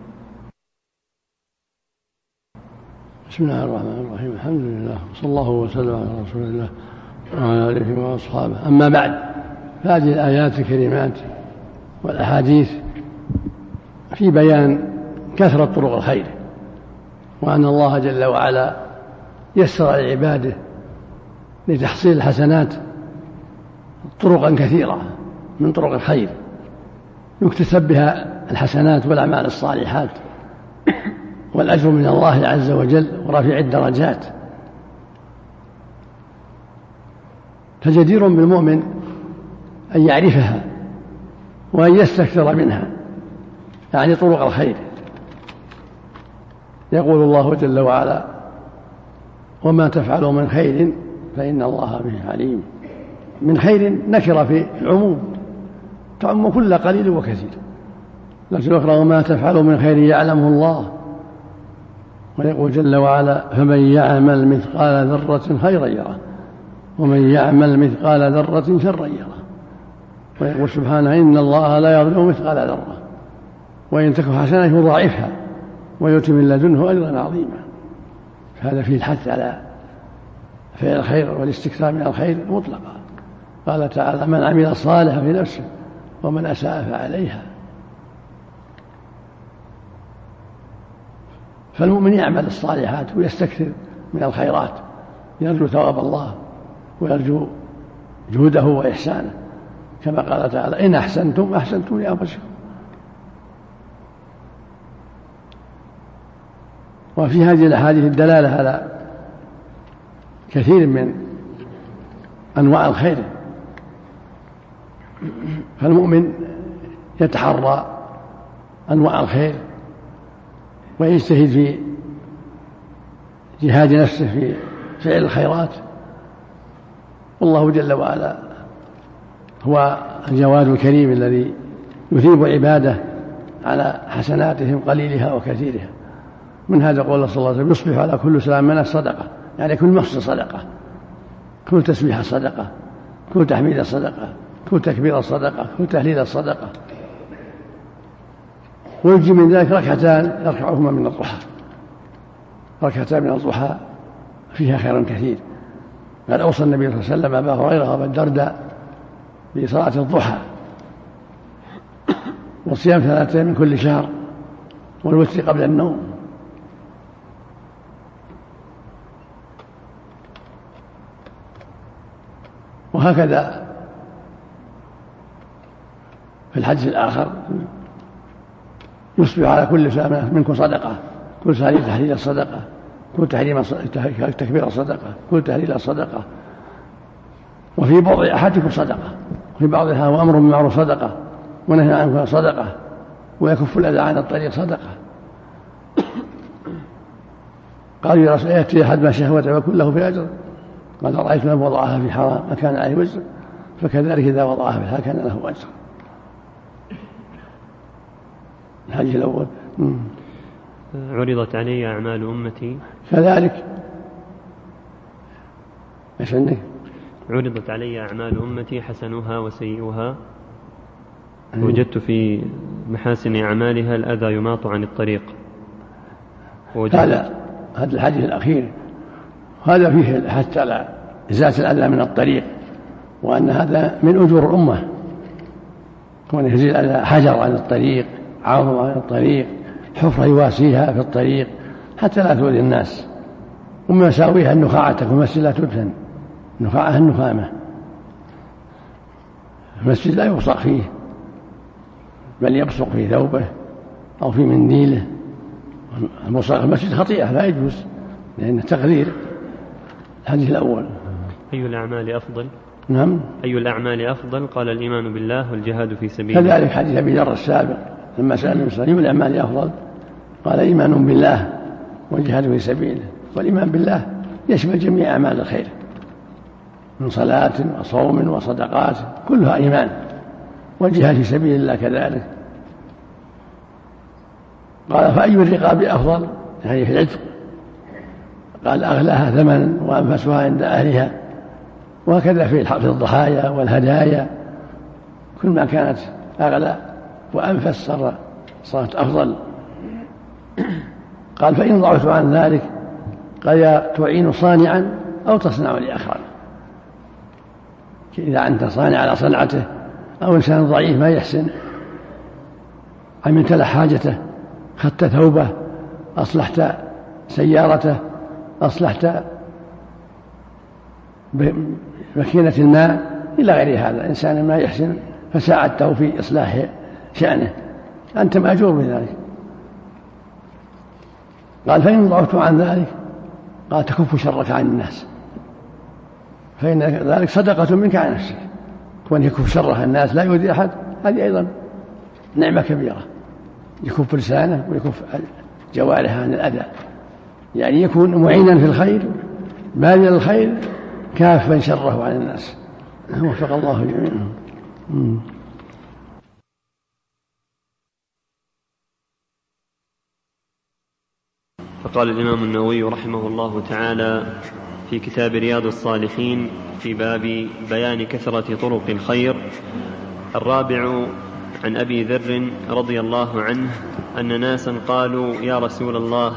بسم الله الرحمن الرحيم. الحمد لله صلى الله وسلم على رسول الله وعلى آله وأصحابه. أما بعد، فهذه الآيات الكريمات والأحاديث في بيان كثرة طرق الخير، وأن الله جل وعلا يسر لعباده لتحصيل الحسنات طرقا كثيرة من طرق الخير يكتسب بها الحسنات والأعمال الصالحات والأجر من الله عز وجل ورفيع الدرجات. فجدير بالمؤمن أن يعرفها وأن يستكثر منها، يعني طرق الخير. يقول الله جل وعلا: وما تفعلوا من خير فإن الله به عليم. من خير نكر في العموم، تعم كل قليل وكثير. لكن أخرى: وما تفعلوا من خير يعلمه الله. ويقول جل وعلا: فمن يعمل مثقال ذرة خيرا يره ومن يعمل مثقال ذرة شرا يره. ويقول سبحانه: إن الله لا يظلم مثقال ذرة وإن تك حسنة يضاعفها ويؤتي من لدنه أجرا عظيما. فهذا فيه الحث على فعل الخير والاستكثار من الخير مطلقا. قال تعالى: من عمل صالحا في نفسه ومن أساء فعليها. فالمؤمن يعمل الصالحات ويستكثر من الخيرات، يرجو ثواب الله ويرجو جهده وإحسانه، كما قال تعالى: إن أحسنتم أحسنتم لأنفسكم. وفي هذه الأحاديث الدلالة على كثير من أنواع الخير. فالمؤمن يتحرى أنواع الخير ويجتهد في جهاد نفسه في فعل الخيرات. والله جل وعلا هو الجواد الكريم الذي يثيب عباده على حسناتهم قليلها وكثيرها. من هذا قول الله صلى الله عليه وسلم: يصبح على كل سلام منه صدقة، يعني كل محسن صدقة، كل تسبيح صدقة، كل تحميد صدقة، كل تكبير صدقة، كل تهليل صدقة. ويجي من ذلك ركعتان يركعهما من الضحى، ركعتان من الضحى فيها خير كثير. قال: أوصى النبي صلى الله عليه وسلم أبا هريرة وأبا الدرداء بصلاة الضحى وصيام ثلاثة من كل شهر والوتر قبل النوم. وهكذا في الحديث الآخر: يصبح على كل سلام منكم صدقة، كل تهليل تحليل الصدقة، كل تحريم تكبير الصدقة، كل تهليل الصدقة. وفي بعض أحدكم صدقة، وفي بعضها وأمر بالمعروف صدقة، ونهي عن المنكر صدقة، ويكف الأذى عن الطريق صدقة. قالوا: يا رسول الله، يأتي أحد ما شهوته ويكون له في أجر؟ قال: رأيت من وضعها في حرام ما كان عليه وزر، فكذلك إذا وضعها في حلال كان له أجر. الحديث الأول: عرضت علي أعمال أمتي كذلك. ايش عندك؟ عرضت علي أعمال أمتي حسنها وسيئها، وجدت في محاسن أعمالها الأذى يماط عن الطريق. هذا هذا الحديث الأخير هذا فيه الحث على إزالة الأذى من الطريق، وأن هذا من أجور الأمة، كون يزيل الأذى، حجر عن الطريق، عظم عن الطريق، حفرة يواسيها في الطريق حتى لا تؤذي الناس. وما يساويها النخاعة تكون المسجد لا تدفن، نخاعة النخامة، المسجد لا يبصق فيه بل يبصق في ثوبه أو في منديله. البصق في المسجد خطيئة لا يجوز لأنه تقدير. الحديث الأول: أي الأعمال أفضل؟ نعم. أي الأعمال أفضل؟ قال: الإيمان بالله والجهاد في سبيله. كذلك حديث أبي ذر السابق لما سأل النبي صلى الله عليه وسلم: أي الأعمال أفضل؟ قال: إيمان بالله والجهاد في سبيله. والإيمان بالله يشمل جميع أعمال الخير من صلاة وصوم وصدقات، كلها إيمان. والجهاد في سبيل الله كذلك. قال: فأي الرقاب أفضل؟ يعني في العتق. قال أغلاها ثمنا وأنفسها عند أهلها. وهكذا في الضحايا والهدايا، كل ما كانت أغلى وأنفس صارت أفضل. قال فإن ضعفت عن ذلك قد تعين صانعا أو تصنع لآخر. إذا أنت صانع على صنعته أو إنسان ضعيف ما يحسن، عملت له حاجته، خدت ثوبه، أصلحت سيارته، أصلحت بماكينة الماء إلى غير هذا، إنسان ما يحسن فساعدته في إصلاح شأنه، أنت مأجور بذلك. قال فإن ضعفت عن ذلك قال تكف شرك عن الناس، فإن ذلك صدقة منك عن نفسك. كون يكف شره الناس لا يؤذي أحد، هذه أيضا نعمة كبيرة، يكف لسانه ويكف جوارحه عن الأذى، يعني يكون معينا في الخير باذلا الخير كافا شره عن الناس. وفق الله جميعا. فقال الإمام النووي رحمه الله تعالى في كتاب رياض الصالحين في باب بيان كثرة طرق الخير: الرابع عن أبي ذر رضي الله عنه أن ناسا قالوا: يا رسول الله،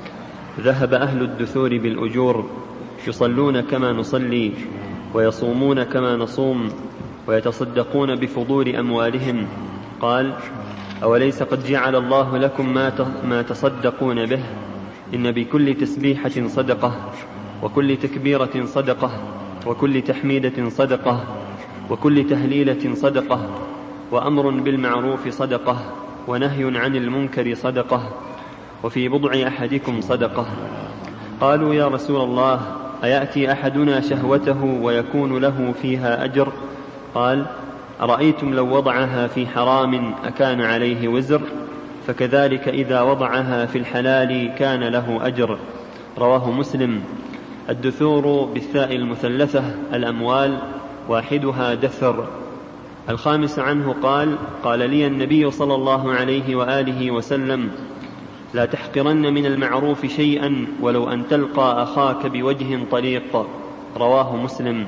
ذهب أهل الدثور بالأجور، يصلون كما نصلي ويصومون كما نصوم ويتصدقون بفضول أموالهم. قال: أوليس قد جعل الله لكم ما تصدقون به؟ إن بكل تسبيحة صدقة، وكل تكبيرة صدقة، وكل تحميدة صدقة، وكل تهليلة صدقة، وأمر بالمعروف صدقة، ونهي عن المنكر صدقة، وفي بضع أحدكم صدقة. قالوا: يا رسول الله، أيأتي أحدنا شهوته ويكون له فيها أجر؟ قال: أرأيتم لو وضعها في حرام أكان عليه وزر؟ فكذلك إذا وضعها في الحلال كان له أجر. رواه مسلم. الدثور بالثاء المثلثة الأموال، واحدها دثر. الخامس عنه قال: قال لي النبي صلى الله عليه وآله وسلم: لا تحقرن من المعروف شيئا ولو أن تلقى أخاك بوجه طليق. رواه مسلم.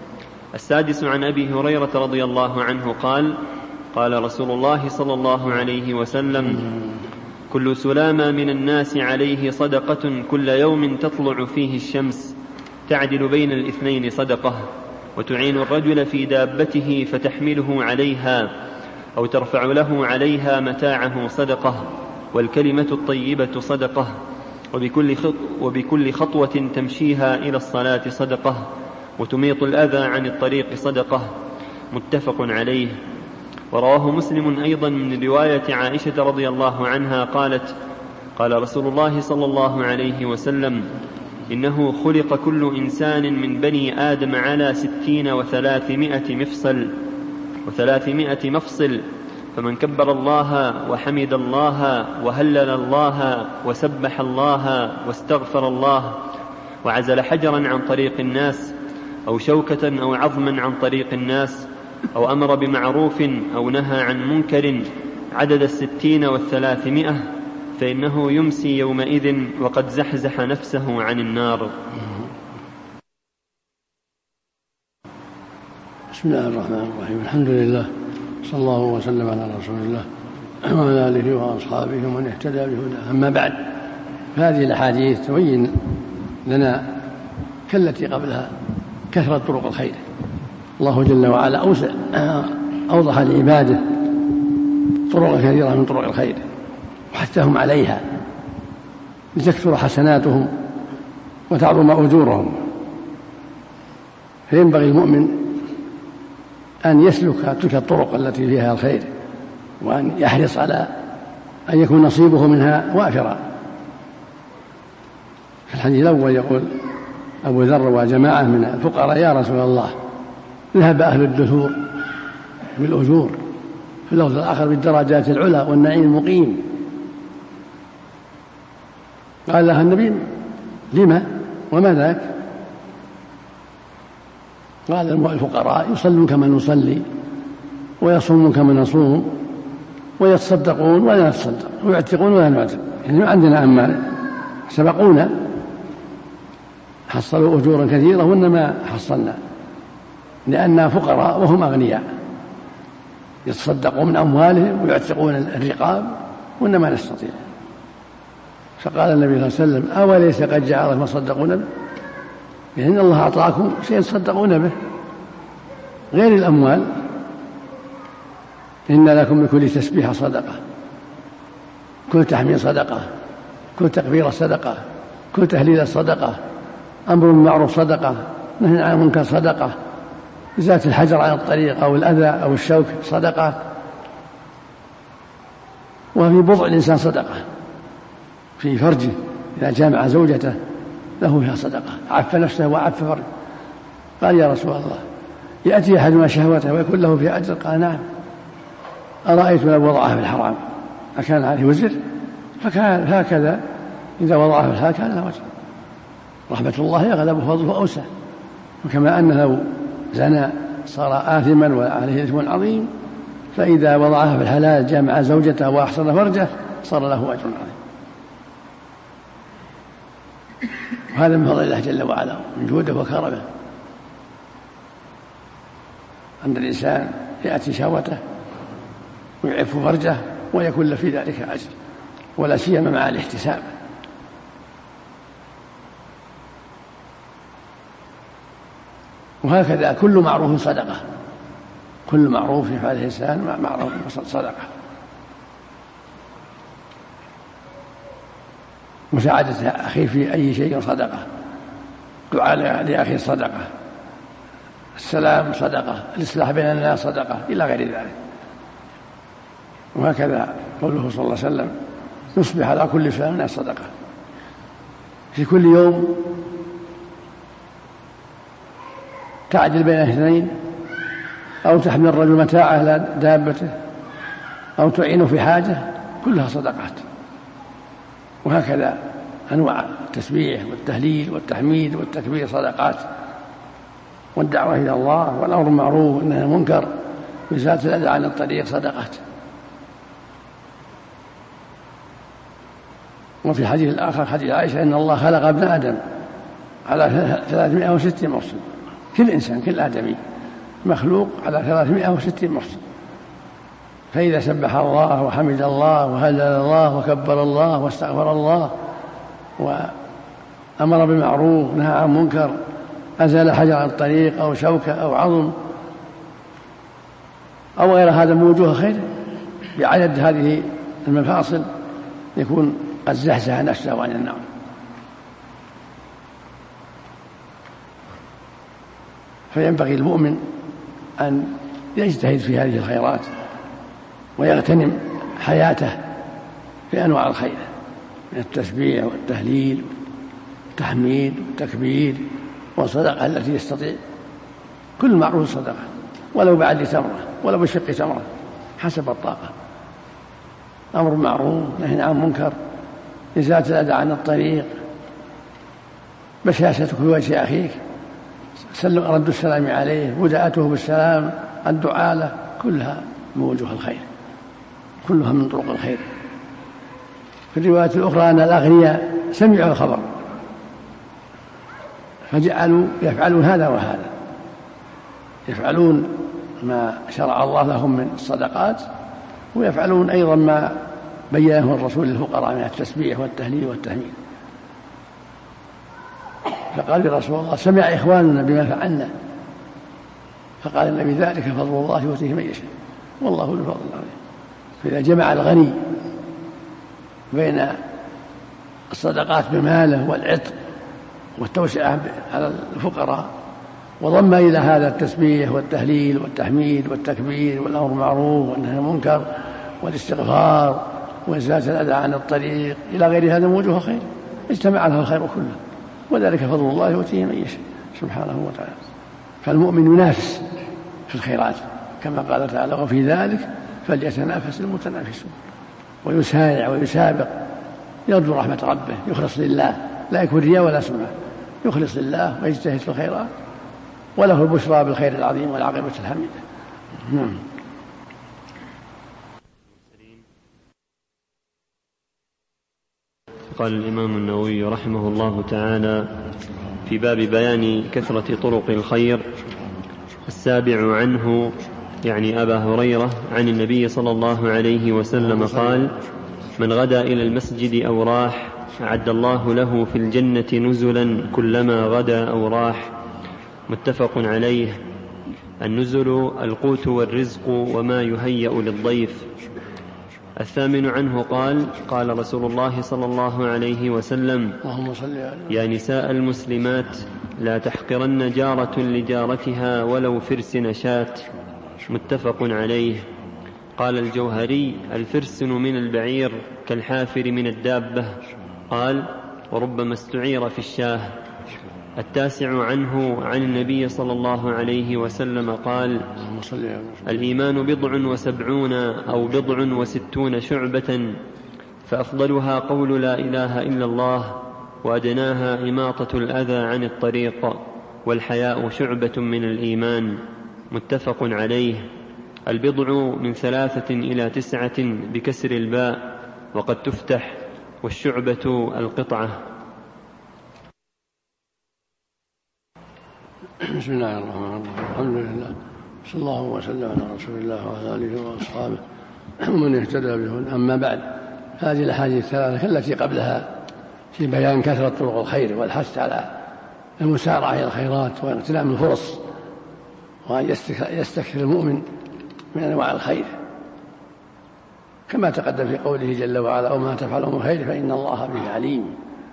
السادس عن أبي هريرة رضي الله عنه قال: قال رسول الله صلى الله عليه وسلم: كل سلامة من الناس عليه صدقة كل يوم تطلع فيه الشمس، تعدل بين الاثنين صدقة، وتعين الرجل في دابته فتحمله عليها أو ترفع له عليها متاعه صدقة، والكلمة الطيبة صدقة، وبكل, خط وبكل خطوة تمشيها إلى الصلاة صدقة، وتميط الأذى عن الطريق صدقة. متفق عليه. ورواه مسلم أيضا من رواية عائشة رضي الله عنها قالت: قال رسول الله صلى الله عليه وسلم: إنه خلق كل إنسان من بني آدم على ستين وثلاثمائة مفصل وثلاثمائة مفصل، فمن كبر الله وحمد الله وهلل الله وسبح الله واستغفر الله وعزل حجرا عن طريق الناس أو شوكة أو عظما عن طريق الناس أو أمر بمعروف أو نهى عن منكر عدد الستين والثلاثمائة، فإنه يمسي يومئذ وقد زحزح نفسه عن النار. بسم الله الرحمن الرحيم. الحمد لله، صلى الله وسلم على رسول الله وعلى آله وأصحابه ومن اهتدى بهداه. أما بعد، هذه الأحاديث تبين لنا كالتي قبلها كثرة طرق الخير. الله جل وعلا أوسع أوضح لعباده طرق كثيرة من طرق الخير وحثهم عليها لتكثر حسناتهم وتعظم أجورهم. فينبغي المؤمن أن يسلك تلك الطرق التي فيها الخير، وأن يحرص على أن يكون نصيبه منها وافرا. في الحديث الأول يقول أبو ذر وجماعة من الفقراء: يا رسول الله، ذهب أهل الدثور بالأجور، في اللفظ الآخر بالدرجات العلى والنعيم المقيم. قال لها النبي: لما وما ذاك؟ قال: الفقراء يصلون كما نصلي ويصومون كما نصوم ويتصدقون ولا نتصدق ويعتقون ولا نعتق، يعني ما عندنا أمال، سبقونا حصلوا أجورا كثيرة وإنما حصلنا لأننا فقراء وهم أغنياء، يتصدقون من أموالهم ويعتقون الرقاب وإنما نستطيع. فقال النبي صلى الله عليه وسلم: أوليس قد جعل ما تصدقون به؟ يعني إن الله أعطاكم شيء تصدقون به غير الأموال. إن لكم بكل تسبيحة صدقة، كل تحميد صدقة، كل تكبيرة صدقة، كل تهليل صدقة، أمر بالمعروف صدقة، نهي عن المنكر صدقة، إزالة الحجر عن الطريق أو الأذى أو الشوك صدقة، وفي بضع الإنسان صدقة، في فرجه إذا جامع زوجته له فيها صدقة، عف نفسه وعف فرجه. قال: يا رسول الله، يأتي أحدنا شهوته ويكون له فيها أجر؟ قال: نعم. أرأيت لو وضعها في الحرام أكان عليه وزر؟ فكان هكذا إذا وضعها في الحلال كان له وزر. رحمة الله أغلب فضله أوسع. وكما أنه لو زنى صار آثما وعليه إثم عظيم، فإذا وضعها في الحلال جامع زوجته وأحسن فرجه صار له أجر عظيم. وهذا من فضل الله جل وعلا، من جوده وكرمه، أن الإنسان يأتي شهوته ويعف فرجه ويكون له في ذلك أجر، ولا سيما مع الاحتساب. وهكذا كل معروف صدقة، كل معروف يفعله الإنسان مع معروف صدقة. مساعدة أخيه في أي شيء صدقة، دعاء لأخيه صدقة، السلام صدقة، الإصلاح بين الناس صدقة، إلى غير ذلك. وهكذا قوله صلى الله عليه وسلم: يصبح على كل فعل من صدقة. في كل يوم تعدل بين اثنين، أو تحمل الرجل متاعه على دابته، أو تعينه في حاجة، كلها صدقات. وهكذا أنواع التسبيح والتهليل والتحميد والتكبير صدقات، والدعوة إلى الله والأمر بالمعروف والنهي عن المنكر وإزالة الأذى عن الطريق صدقات. وفي الحديث الآخر حديث عائشة: إن الله خلق ابن آدم على ثلاثمائة وستين محسن. كل إنسان كل آدمي مخلوق على ثلاثمائة وستين محسن. فإذا سبح الله وحمد الله وهلل الله وكبر الله واستغفر الله وأمر بالمعروف نهى عن منكر، أزال حجر عن الطريق أو شوكة أو عظم أو غير هذا من وجوه خير، بعدد هذه المفاصل يكون قد زحزح نفسه عن النار. فينبغي المؤمن أن يجتهد في هذه الخيرات ويغتنم حياته في أنواع الخير من التسبيح والتهليل والتحميد والتكبير والصدقة التي يستطيع. كل معروف صدقة، ولو بعد تمرة ولو بشق تمرة حسب الطاقة. أمر معروف نهي عن منكر، إزالة الأذى عن الطريق، بشاشتك في وجه أخيك، سلم رد السلام عليه، بداءته بالسلام، الدعاء له، كلها من وجوه الخير، كلها من طرق الخير. في الرواية الأخرى أن الأغنياء سمعوا الخبر فجعلوا يفعلون هذا وهذا، يفعلون ما شرع الله لهم من الصدقات، ويفعلون أيضا ما بينه الرسول للفقراء من التسبيح والتهليل والتحميد. فقال رسول الله: سمع إخواننا بما فعلنا. فقال النبي: ذلك فضل الله يؤتيه من يشاء والله ذو الفضل العظيم. فإذا جمع الغني بين الصدقات بماله والعتق والتوسعة على الفقراء، وضم إلى هذا التسبيح والتهليل والتحميد والتكبير والأمر بالمعروف والنهي عن المنكر والاستغفار وإزالة الأذى عن الطريق إلى غير هذا من وجوه خير، اجتمع له الخير كله، وذلك فضل الله يؤتيه من يشاء سبحانه وتعالى. فالمؤمن ينافس في الخيرات كما قال تعالى: وفي ذلك فليتنافس المتنافسون. ويسارع ويسابق، يرجو رحمة ربه، يخلص لله، لا يكون رياء ولا سمعة، يخلص لله ويجتهد في الخيرات، وله البشرى بالخير العظيم والعاقبة الحميدة. نعم. قال الإمام النووي رحمه الله تعالى في باب بيان كثرة طرق الخير. السابع عنه يعني أبا هريرة عن النبي صلى الله عليه وسلم قال: من غدا إلى المسجد أو راح أعد الله له في الجنة نزلا كلما غدا أو راح. متفق عليه. النزل القوت والرزق وما يهيأ للضيف. الثامن عنه قال: قال رسول الله صلى الله عليه وسلم: يا نساء المسلمات لا تحقرن جارة لجارتها ولو فرس نشات. متفق عليه. قال الجوهري: الفرسن من البعير كالحافر من الدابة. قال: وربما استعير في الشاه. التاسع عنه عن النبي صلى الله عليه وسلم قال: الإيمان بضع وسبعون أو بضع وستون شعبة، فأفضلها قول لا إله إلا الله، وأدناها إماطة الأذى عن الطريق، والحياء شعبة من الإيمان. متفق عليه. البضع من ثلاثة إلى تسعة بكسر الباء، وقد تفتح، والشعبة القطعة. بسم الله الرحمن الرحيم. الحمد لله، صلى الله وسلم على رسول الله وعلى آله وأصحابه ومن اهتدى بهن. أما بعد، هذه الأحاديث الثلاثة التي قبلها في بيان كثرة طرق الخير والحث على المسارعة إلى الخيرات واغتنام الفرص، وأن يستكثر المؤمن من أنواع الخير، كما تقدم في قوله جل وعلا: وما تفعلوا من خير فإن الله به عليم.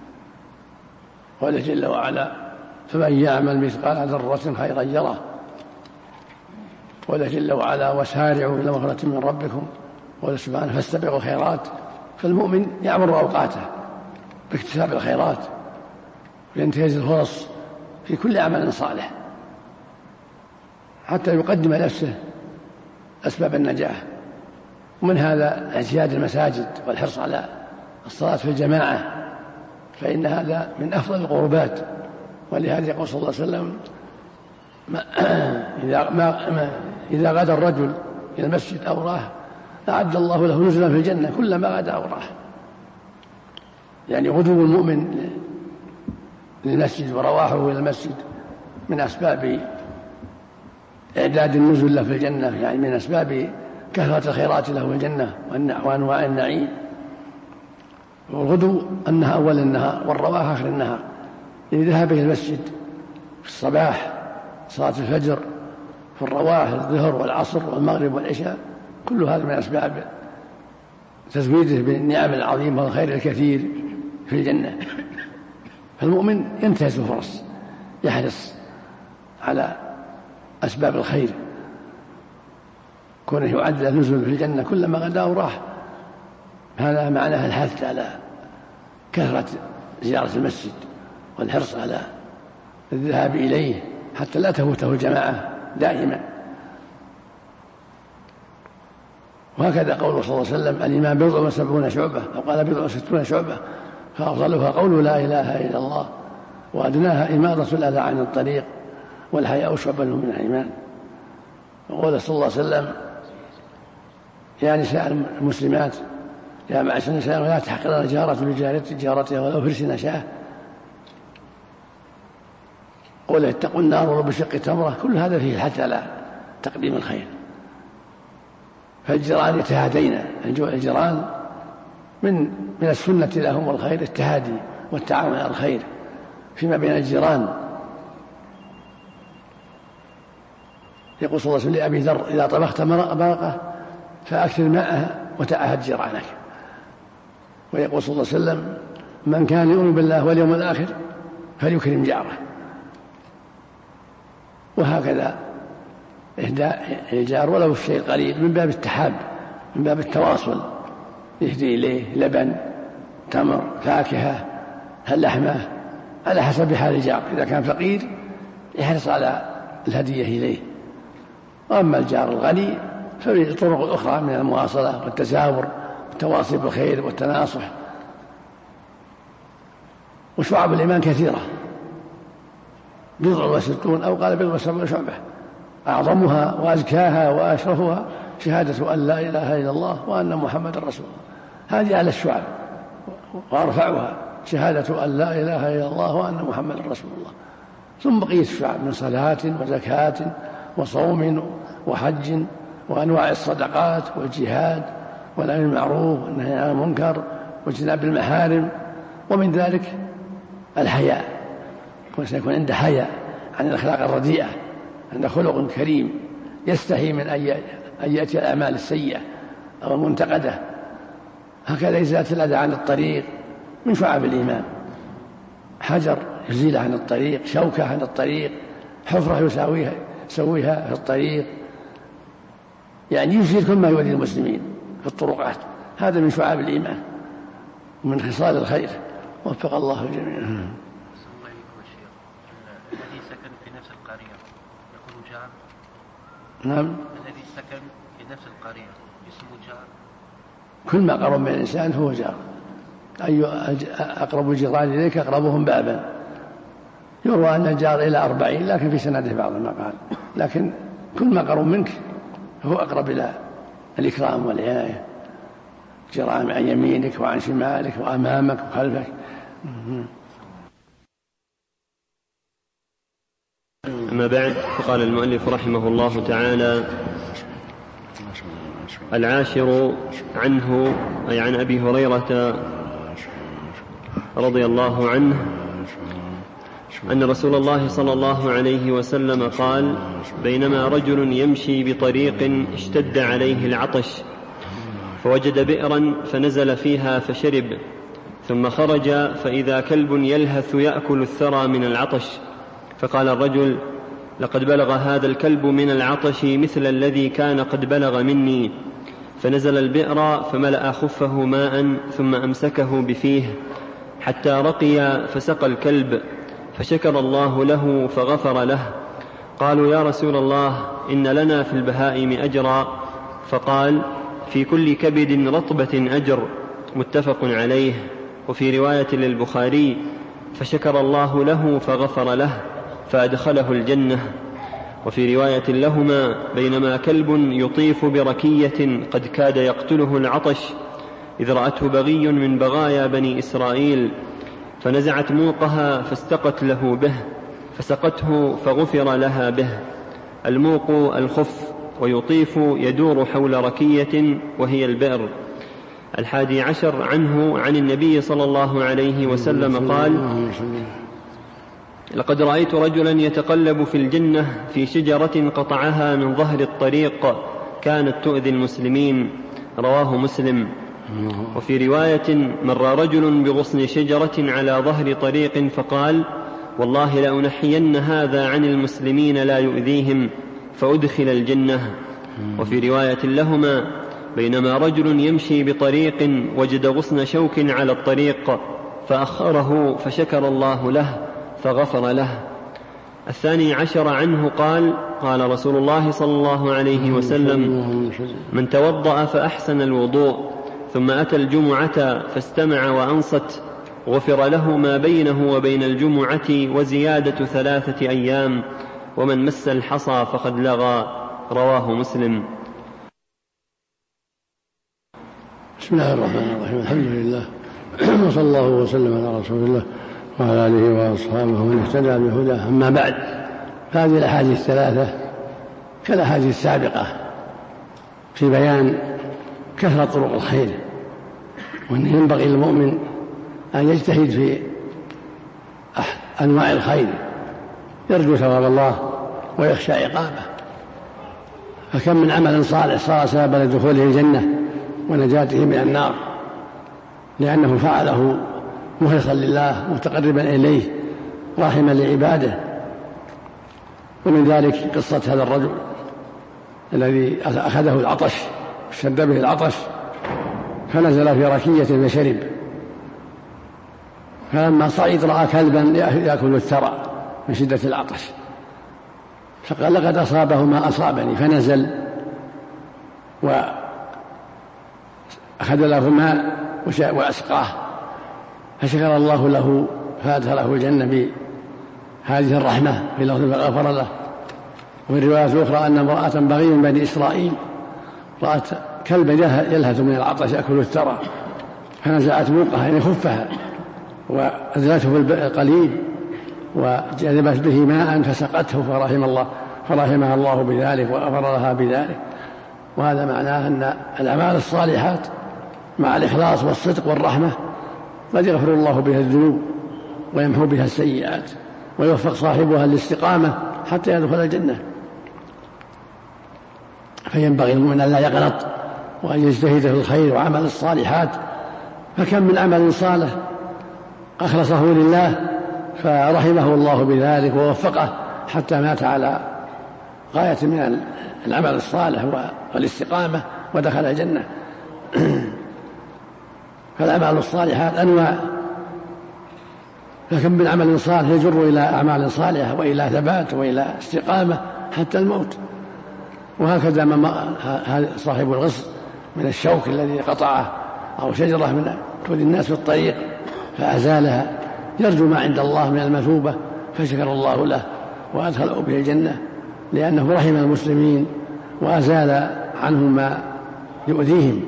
وقال جل وعلا: فمن يعمل مثقال ذرة خيرا يره. وقال جل وعلا: وسارعوا إلى مغفرة من ربكم. وقال سبحانه: فاستبقوا الخيرات. فالمؤمن يعمر أوقاته باكتساب الخيرات وينتهز الفرص في كل عمل صالح، حتى يقدم نفسه أسباب النجاح. ومن هذا اعتياد المساجد والحرص على الصلاة في الجماعة، فإن هذا من أفضل القربات. ولهذا يقول صلى الله عليه وسلم: ما إذا, ما ما إذا غدا الرجل إلى المسجد أو راح أعد الله له نزلا في الجنة كلما غدا أو راح. يعني غدو المؤمن للمسجد ورواحه إلى المسجد من أسباب إعداد النزل له في الجنة، يعني من أسباب كثرة الخيرات له في الجنة وأنواع النعيم. والغدو أنها أول النهار، والرواح آخر النهار. لذهاب إلى المسجد في الصباح صلاة الفجر، في الرواح الظهر والعصر والمغرب والعشاء، كل هذا من أسباب تزويده بالنعم العظيمة والخير الكثير في الجنة. فالمؤمن ينتهز الفرص، يحرص على أسباب الخير، كونه يعد النزول في الجنة كلما غدا وراح. هذا معناه الحث على كثرة زيارة المسجد والحرص على الذهاب إليه حتى لا تفوته الجماعة دائما. وهكذا قوله صلى الله عليه وسلم: الإيمان بضع وسبعون شعبة، أو قال بضع وستون شعبة، فأفضلها قول لا إله إلا الله، وأدناها إماطة الأذى عن الطريق، والحياء شعبة من الإيمان. وقال صلى الله عليه وسلم: يا نساء المسلمات يا معشر النساء لا تحقرن جارة لجارتها ولو فرس نشاه. قل اتقوا النار ولو بشق تمرة. كل هذا فيه الحث على تقديم الخير. فالجيران يتهادين، الجيران من من السنة لهم والخير التهادي والتعاون على الخير فيما بين الجيران. يقول صلى الله عليه وسلم لأبي ذر: إذا طبخت مرقة فأكثر ماءها وتعاهد جيرانك. ويقول صلى الله عليه وسلم: من كان يؤمن بالله واليوم الآخر فليكرم جاره. وهكذا إهداء الجار ولو الشيء القليل من باب التحاب، من باب التواصل، يهدي إليه لبن، تمر، فاكهة، اللحمة، على حسب حال الجار. إذا كان فقير يحرص على الهدية إليه. وأما الجار الغني ففي طرق أخرى من المواصلة والتزاور والتواصي بالخير والتناصح. وشعب الإيمان كثيرة، بضع وستون أو قال بضع وسبعون شعبة، أعظمها وأزكاها وأشرفها شهادة أن لا إله إلا الله وأن محمد رسول الله. هذه على الشعب، وأرفعها شهادة أن لا إله إلا الله وأن محمد رسول الله. ثم بقية الشعب من صلاة وزكاة وصوم وحج وأنواع الصدقات والجهاد والأمر بالمعروف والنهي عن المنكر واجتناب المحارم. ومن ذلك الحياء، وسيكون عنده حياء عن الأخلاق الرديئة، عنده خلق كريم يستحي من أن يأتي الأعمال السيئة أو المنتقدة. هكذا إزالة الأذى عن الطريق من شعب الإيمان، حجر يزيله عن الطريق، شوكة عن الطريق، حفرة يساويها يسويها في الطريق، يعني يزيل كل ما يؤذي المسلمين في الطرقات. هذا من شعاب الإيمان ومن خصال الخير. وفق الله الجميع. الذي سكن في نفس القرية يكون جار؟ نعم. الذي سكن في نفس القرية اسمه جار؟ كل ما قرب من الإنسان هو جار. أي أقرب الجيران إليك أقربهم بابا. يروى أن الجار إلى أربعين، لكن في سنده بعض المقال، لكن كل ما قرب منك هو أقرب إلى الإكرام والعناية. جيران عن يمينك وعن شمالك وأمامك وخلفك. أما بعد، فقال المؤلف رحمه الله تعالى: العاشر عنه، أي عن أبي هريرة رضي الله عنه أن رسول الله صلى الله عليه وسلم قال: بينما رجل يمشي بطريق اشتد عليه العطش فوجد بئرا فنزل فيها فشرب، ثم خرج فإذا كلب يلهث يأكل الثرى من العطش، فقال الرجل: لقد بلغ هذا الكلب من العطش مثل الذي كان قد بلغ مني. فنزل البئر فملأ خفه ماء ثم أمسكه بفيه حتى رقي فسقى الكلب، فشكر الله له فغفر له. قالوا: يا رسول الله، إن لنا في البهائم أجرا. فقال: في كل كبد رطبة أجر. متفق عليه. وفي رواية للبخاري: فشكر الله له فغفر له فأدخله الجنة. وفي رواية لهما: بينما كلب يطيف بركية قد كاد يقتله العطش إذ رأته بغي من بغايا بني إسرائيل، فنزعت موقها فاستقت له به فسقته فغفر لها به. الموق الخف، ويطيف يدور حول ركية وهي البئر. الحادي عشر عنه عن النبي صلى الله عليه وسلم قال: لقد رأيت رجلا يتقلب في الجنة في شجرة قطعها من ظهر الطريق كانت تؤذي المسلمين. رواه مسلم. وفي رواية: مر رجل بغصن شجرة على ظهر طريق فقال: والله لأنحين هذا عن المسلمين لا يؤذيهم، فأدخل الجنة. وفي رواية لهما: بينما رجل يمشي بطريق وجد غصن شوك على الطريق فأخره فشكر الله له فغفر له. الثاني عشر عنه قال: قال رسول الله صلى الله عليه وسلم: من توضأ فأحسن الوضوء ثم أتى الجمعة فاستمع وأنصت غفر له ما بينه وبين الجمعة وزيادة ثلاثة أيام، ومن مس الحصى فقد لغى. رواه مسلم. بسم الله الرحمن الرحيم. الحمد لله، وصلى الله وسلم على رسول الله وعلى آله وأصحابه ومن اهتدى بهداه. أما بعد، هذه الأحاديث الثلاثة كالأحاديث السابقة في بيان كثرة طرق الخير، وأن ينبغي للمؤمن أن يجتهد في أنواع الخير، يرجو ثواب الله ويخشى عقابه. فكم من عمل صالح صار سببا لدخوله الجنة ونجاته من النار، لأنه فعله مخلصا لله متقربا إليه راحما لعباده. ومن ذلك قصة هذا الرجل الذي أخذه العطش اشتد به العطش فنزل في ركية فشرب، فلما صعد رأى كلبا يأكل الثرى من شدة العطش، فقال: لقد أصابه ما أصابني. فنزل وأخذ له ماء وأسقاه، فشكر الله له فأدخله الجنة بهذه الرحمة في لفظ فغفر له. وفي الرواية الأخرى أن امرأة بغي من بني إسرائيل رأت كلبا يلهث من العطش يأكل الثرى، فنزعت موقها يعني خفها وأزلته بالقليل وجذبت به ماء فسقته فرحم الله فرحمها الله بذلك وغفر لها بذلك. وهذا معناه أن الأعمال الصالحات مع الإخلاص والصدق والرحمة قد يغفر الله بها الذنوب ويمحو بها السيئات ويوفق صاحبها الاستقامة حتى يدخل الجنة. فينبغي المؤمن أن لا يقنط وأن يجتهد في الخير وعمل الصالحات. فكم من عمل صالح أخلصه لله فرحمه الله بذلك ووفقه حتى مات على غاية من العمل الصالح والاستقامة ودخل الجنة. فالأعمال الصالحات أنواع، فكم من عمل صالح يجر إلى أعمال صالحة وإلى ثبات وإلى استقامة حتى الموت. وهكذا ما صاحب الغصن من الشوك الذي قطعه أو شجرة من تؤذي الناس في الطريق فأزالها يرجو ما عند الله من المثوبة فشكر الله له وأدخله به الجنة لأنه رحم المسلمين وأزال عنهم ما يؤذيهم.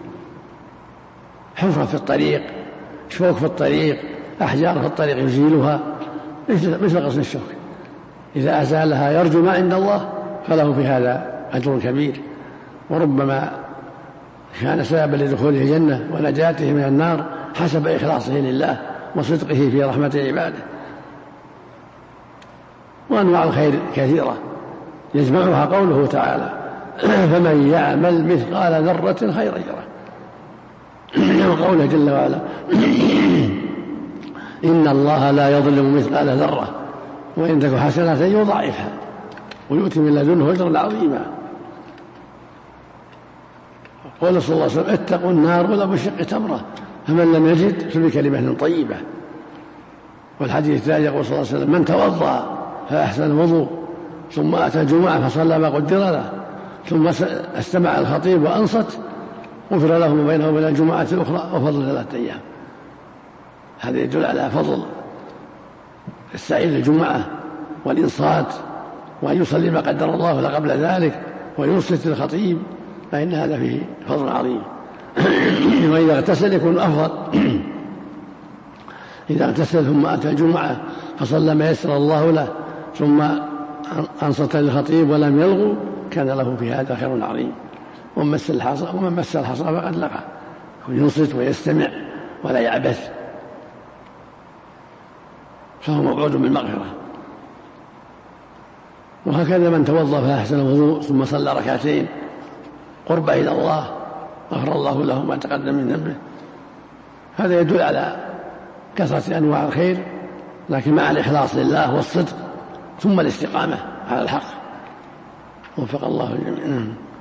حفرة في الطريق، شوك في الطريق، أحجار في الطريق يزيلها مثل غصن الشوك، إذا أزالها يرجو ما عند الله فله في هذا أجر كبير، وربما كان سببا لدخوله الجنة ونجاته من النار حسب إخلاصه لله وصدقه في رحمة عباده. وأنواع الخير كثيرة يجمعها قوله تعالى: فمن يعمل مثقال ذرة خيرا يره. وقوله جل وعلا: إن الله لا يظلم مثقال ذرة وإن تك حسنة يضاعفها ويؤتي من لدنه أجرا عظيما. قال صلى الله عليه وسلم: اتقوا النار ولو بشق تمرة فمن لم يجد فبكلمة طيبة. والحديث الثاني يقول صلى الله عليه وسلم: من توضأ فأحسن الوضوء ثم أتى الجمعة فصلى ما قدر له ثم استمع الخطيب وأنصت غفر له ما بينه وبين الجمعة الأخرى وفضل ثلاثة أيام. هذا يدل على فضل السعي للجمعة والإنصات وأن يصلي ما قدر الله له قبل ذلك وينصت الخطيب، فإن هذا فيه فضل عظيم. وإذا اغتسل يكون أفضل. إذا اغتسل ثم أتى الجمعة فصلى ما يسر الله له ثم أنصت للخطيب ولم يلغو كان له في هذا خير عظيم. ومن مس الحصى ومن مس الحصى فقد لقى، ينصت ويستمع ولا يعبث، فهو موعود بالمغفرة. وهكذا من توضأ فأحسن الوضوء ثم صلى ركعتين قرب إلى الله غفر الله له ما تقدم من ذنبه. هذا يدل على كثرة أنواع الخير، لكن مع الإخلاص لله والصدق ثم الاستقامة على الحق. وفق الله الجميع.